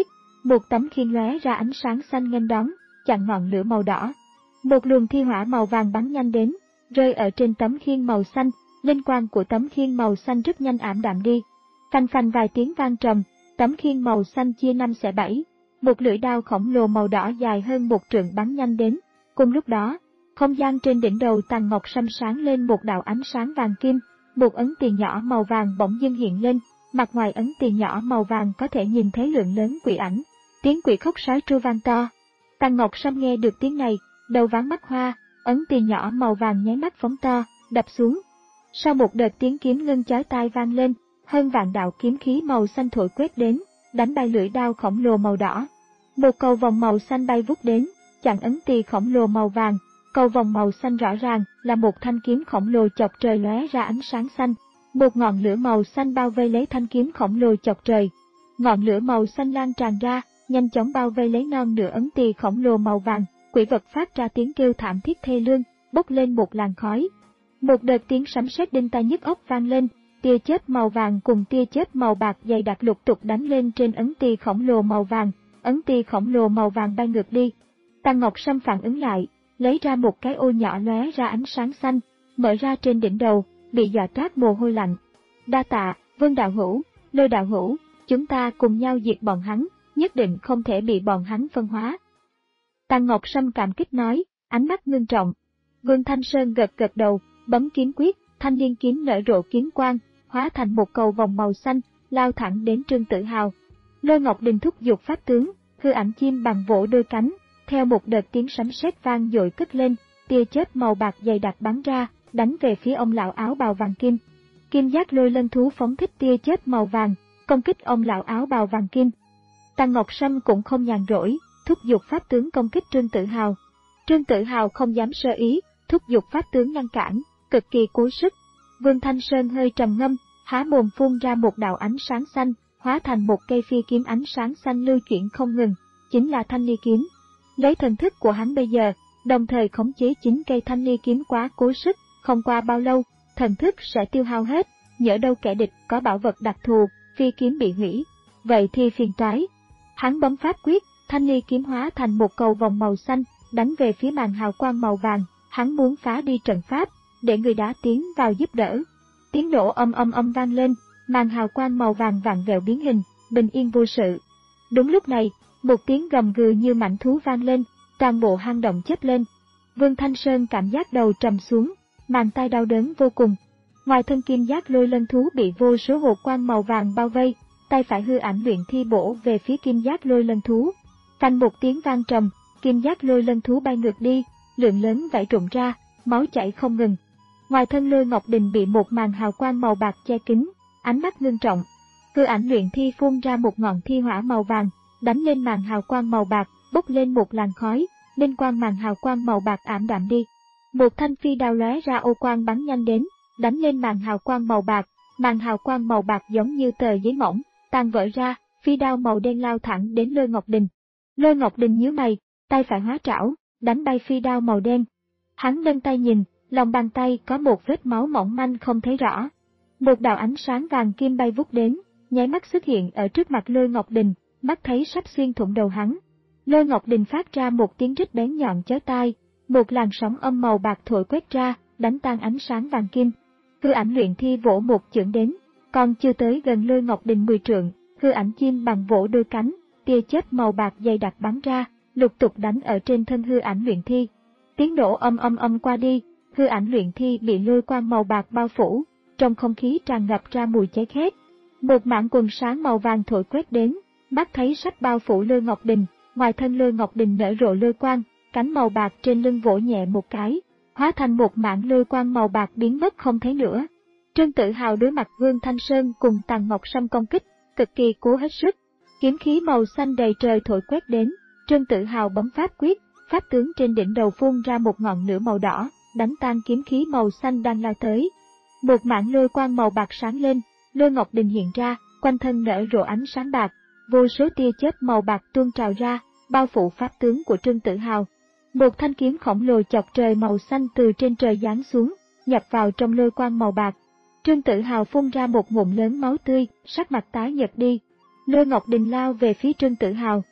một tấm khiên lóe ra ánh sáng xanh nghênh đón, chặn ngọn lửa màu đỏ. Một luồng thi hỏa màu vàng bắn nhanh đến, rơi ở trên tấm khiên màu xanh, linh quang của tấm khiên màu xanh rất nhanh ảm đạm đi. Phanh phanh vài tiếng vang trầm, tấm khiên màu xanh chia năm xẻ bảy, một lưỡi đao khổng lồ màu đỏ dài hơn một trượng bắn nhanh đến. Cùng lúc đó, không gian trên đỉnh đầu Tằng Ngọc Sâm sáng lên một đạo ánh sáng vàng kim, một ấn tiền nhỏ màu vàng bỗng dưng hiện lên, mặt ngoài ấn tiền nhỏ màu vàng có thể nhìn thấy lượng lớn quỷ ảnh. Tiếng quỷ khóc sói tru vang to. Tằng Ngọc Sâm nghe được tiếng này, đầu váng mắt hoa, ấn tiền nhỏ màu vàng nháy mắt phóng to, đập xuống. Sau một đợt tiếng kiếm ngân chói tai vang lên, hơn vạn đạo kiếm khí màu xanh thổi quét đến, đánh bay lưỡi đao khổng lồ màu đỏ. Một cầu vòng màu xanh bay vút đến, chặn ấn tỳ khổng lồ màu vàng. Cầu vòng màu xanh rõ ràng là một thanh kiếm khổng lồ chọc trời lóe ra ánh sáng xanh. Một ngọn lửa màu xanh bao vây lấy thanh kiếm khổng lồ chọc trời. Ngọn lửa màu xanh lan tràn ra, nhanh chóng bao vây lấy non nửa ấn tỳ khổng lồ màu vàng. Quỷ vật phát ra tiếng kêu thảm thiết thê lương, bốc lên một làn khói. Một đợt tiếng sấm sét đinh tai nhức óc vang lên, tia chớp màu vàng cùng tia chớp màu bạc dày đặc lục tục đánh lên trên ấn tỳ khổng lồ màu vàng. Ấn tỳ khổng lồ màu vàng bay ngược đi. Tằng Ngọc Sâm phản ứng lại, lấy ra một cái ô nhỏ lóe ra ánh sáng xanh, mở ra trên đỉnh đầu, bị dọa toát mồ hôi lạnh. Đa tạ, Vân đạo hữu, Lôi đạo hữu, chúng ta cùng nhau diệt bọn hắn, nhất định không thể bị bọn hắn phân hóa. Tằng Ngọc Sâm cảm kích nói, ánh mắt ngưng trọng. Vương Thanh Sơn gật gật đầu, bấm kiếm quyết, thanh liên kiếm nở rộ kiếm quang, hóa thành một cầu vòng màu xanh, lao thẳng đến Trương Tử Hào. Lôi Ngọc Đình thúc giục pháp tướng, hư ảnh chim bằng vỗ đôi cánh, theo một đợt tiếng sấm sét vang dội cất lên, tia chớp màu bạc dày đặc bắn ra, đánh về phía ông lão áo bào vàng kim. Kim giác lôi lân thú phóng thích tia chớp màu vàng, công kích ông lão áo bào vàng kim. Tằng Ngọc Sâm cũng không nhàn rỗi, thúc giục pháp tướng công kích Trương Tử Hào. Trương Tử Hào không dám sơ ý, thúc giục pháp tướng ngăn cản, cực kỳ cố sức. Vương Thanh Sơn hơi trầm ngâm, há mồm phun ra một đạo ánh sáng xanh, hóa thành một cây phi kiếm ánh sáng xanh lưu chuyển không ngừng, chính là thanh ly kiếm. Lấy thần thức của hắn bây giờ, đồng thời khống chế chính cây thanh ly kiếm quá cố sức, không qua bao lâu, thần thức sẽ tiêu hao hết, nhỡ đâu kẻ địch có bảo vật đặc thù, phi kiếm bị hủy, vậy thì phiền toái. Hắn bấm pháp quyết, thanh ly kiếm hóa thành một cầu vòng màu xanh, đánh về phía màn hào quang màu vàng, hắn muốn phá đi trận pháp, để người đá tiến vào giúp đỡ. Tiếng nổ âm âm âm vang lên, màn hào quang màu vàng vặn vẹo biến hình, bình yên vô sự. Đúng lúc này, một tiếng gầm gừ như mãnh thú vang lên, toàn bộ hang động chớp lên. Vương Thanh Sơn cảm giác đầu trầm xuống, bàn tay đau đớn vô cùng. Ngoài thân kim giác lôi lân thú bị vô số hồ quang màu vàng bao vây, tay phải hư ảnh luyện thi bổ về phía kim giác lôi lân thú. Phanh một tiếng vang trầm, kim giác lôi lân thú bay ngược đi, lượng lớn vảy rụng ra, máu chảy không ngừng. Ngoài thân Lôi Ngọc Đình bị một màn hào quang màu bạc che kín, ánh mắt ngưng trọng. Hư ảnh luyện thi phun ra một ngọn thi hỏa màu vàng, đánh lên màn hào quang màu bạc, bốc lên một làn khói, linh quang màn hào quang màu bạc ảm đạm đi. Một thanh phi đao lóe ra ô quang bắn nhanh đến, đánh lên màn hào quang màu bạc, màn hào quang màu bạc giống như tờ giấy mỏng, tan vỡ ra, phi đao màu đen lao thẳng đến Lôi Ngọc Đình. Lôi Ngọc Đình nhíu mày, tay phải hóa trảo, đánh bay phi đao màu đen. Hắn nâng tay nhìn, lòng bàn tay có một vết máu mỏng manh không thấy rõ. Một đạo ánh sáng vàng kim bay vút đến, nháy mắt xuất hiện ở trước mặt Lôi Ngọc Đình, mắt thấy sắp xuyên thủng đầu hắn. Lôi Ngọc Đình phát ra một tiếng rít bén nhọn chói tai, một làn sóng âm màu bạc thổi quét ra, đánh tan ánh sáng vàng kim. Hư ảnh luyện thi vỗ một chưởng đến, còn chưa tới gần Lôi Ngọc Đình mười trượng, hư ảnh chim bằng vỗ đôi cánh, tia chớp màu bạc dày đặc bắn ra, lục tục đánh ở trên thân hư ảnh luyện thi. Tiếng nổ âm âm âm qua đi, hư ảnh luyện thi bị lôi quang màu bạc bao phủ, trong không khí tràn ngập ra mùi cháy khét. Một mảng quần sáng màu vàng thổi quét đến, mắt thấy sắp bao phủ Lôi Ngọc Đình, ngoài thân Lôi Ngọc Đình nở rộ lôi quang, cánh màu bạc trên lưng vỗ nhẹ một cái, hóa thành một mảng lôi quang màu bạc biến mất không thấy nữa. Trương Tử Hào đối mặt Vương Thanh Sơn cùng Tằng Ngọc Sâm công kích, cực kỳ cố hết sức. Kiếm khí màu xanh đầy trời thổi quét đến, Trương Tử Hào bấm pháp quyết, pháp tướng trên đỉnh đầu phun ra một ngọn lửa màu đỏ, đánh tan kiếm khí màu xanh đang lao tới. Một mảng lôi quang màu bạc sáng lên, Lôi Ngọc Đình hiện ra, quanh thân nở rộ ánh sáng bạc, vô số tia chớp màu bạc tuôn trào ra, bao phủ pháp tướng của Trương Tử Hào. Một thanh kiếm khổng lồ chọc trời màu xanh từ trên trời giáng xuống, nhập vào trong lôi quang màu bạc. Trương Tử Hào phun ra một ngụm lớn máu tươi, sắc mặt tái nhợt đi. Lôi Ngọc Đình lao về phía Trương Tử Hào,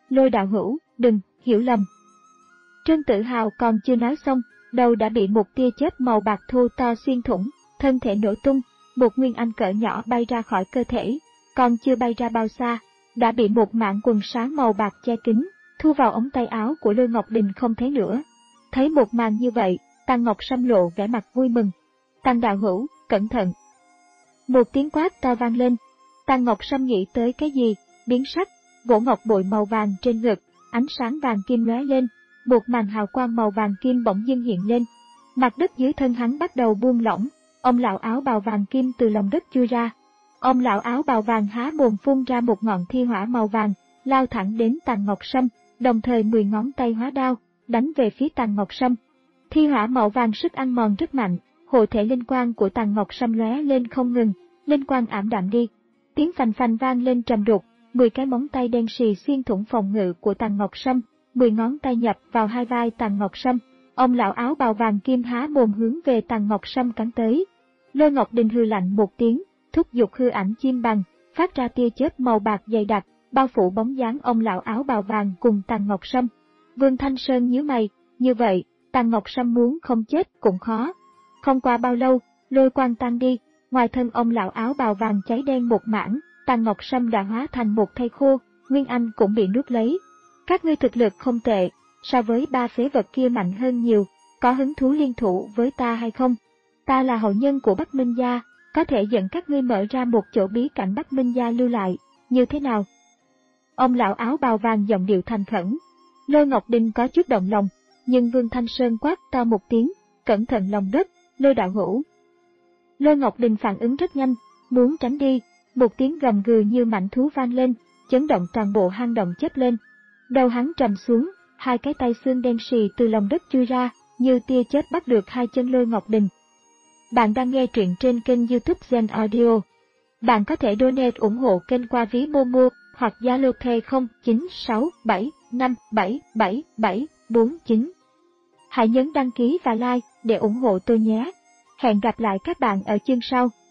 Lôi đạo hữu, đừng, hiểu lầm. Trương Tử Hào còn chưa nói xong, đầu đã bị một tia chớp màu bạc thô to xuyên thủng, thân thể nổ tung, một nguyên anh cỡ nhỏ bay ra khỏi cơ thể, còn chưa bay ra bao xa, đã bị một mảng quần sáng màu bạc che kín, thu vào ống tay áo của Lôi Ngọc Đình không thấy nữa. Thấy một màn như vậy, Tằng Ngọc Sâm lộ vẻ mặt vui mừng. Tằng đạo hữu, cẩn thận. Một tiếng quát to vang lên. Tằng Ngọc Sâm nghĩ tới cái gì, biến sắc, vỗ ngọc bội màu vàng trên ngực, ánh sáng vàng kim lóe lên, một màn hào quang màu vàng kim bỗng dưng hiện lên. Mặt đất dưới thân hắn bắt đầu buông lỏng, ông lão áo bào vàng kim từ lòng đất chui ra. Ông lão áo bào vàng há mồm phun ra một ngọn thi hỏa màu vàng, lao thẳng đến Tằng Ngọc Sâm, đồng thời mười ngón tay hóa đao, đánh về phía Tằng Ngọc Sâm. Thi hỏa màu vàng sức ăn mòn rất mạnh, hộ thể linh quang của Tằng Ngọc Sâm lóe lên không ngừng, linh quang ảm đạm đi. Tiếng phành phành vang lên trầm đục, mười cái móng tay đen sì xuyên thủng phòng ngự của Tằng Ngọc Sâm, mười ngón tay nhập vào hai vai Tằng Ngọc Sâm. Ông lão áo bào vàng kim há mồm hướng về Tằng Ngọc Sâm cắn tới. Lôi Ngọc Đình hừ lạnh một tiếng, thúc giục hư ảnh chim bằng, phát ra tia chớp màu bạc dày đặc, bao phủ bóng dáng ông lão áo bào vàng cùng Tằng Ngọc Sâm. Vương Thanh Sơn nhíu mày, như vậy, Tằng Ngọc Sâm muốn không chết cũng khó. Không qua bao lâu, lôi quang tan đi, ngoài thân ông lão áo bào vàng cháy đen một mảng, Tằng Ngọc Sâm đã hóa thành một thây khô, Nguyên Anh cũng bị nuốt lấy. Các ngươi thực lực không tệ, so với ba phế vật kia mạnh hơn nhiều, có hứng thú liên thủ với ta hay không? Ta là hậu nhân của Bắc Minh Gia, có thể dẫn các ngươi mở ra một chỗ bí cảnh Bắc Minh Gia lưu lại, như thế nào? Ông lão áo bào vàng giọng điệu thành khẩn. Lôi Ngọc Đình có chút động lòng, nhưng Vương Thanh Sơn quát to một tiếng, cẩn thận lòng đất, Lôi đạo hữu. Lôi Ngọc Đình phản ứng rất nhanh, muốn tránh đi, một tiếng gầm gừ như mãnh thú vang lên, chấn động toàn bộ hang động chớp lên. Đầu hắn trầm xuống, hai cái tay xương đen sì từ lòng đất chui ra, như tia chớp bắt được hai chân Lôi Ngọc Đình. Bạn đang nghe truyện trên kênh YouTube Zen Audio. Bạn có thể donate ủng hộ kênh qua ví Momo hoặc Zalo Pay không chín sáu bảy năm bảy bảy bảy bốn chín. Hãy nhấn đăng ký và like để ủng hộ tôi nhé. Hẹn gặp lại các bạn ở chương sau.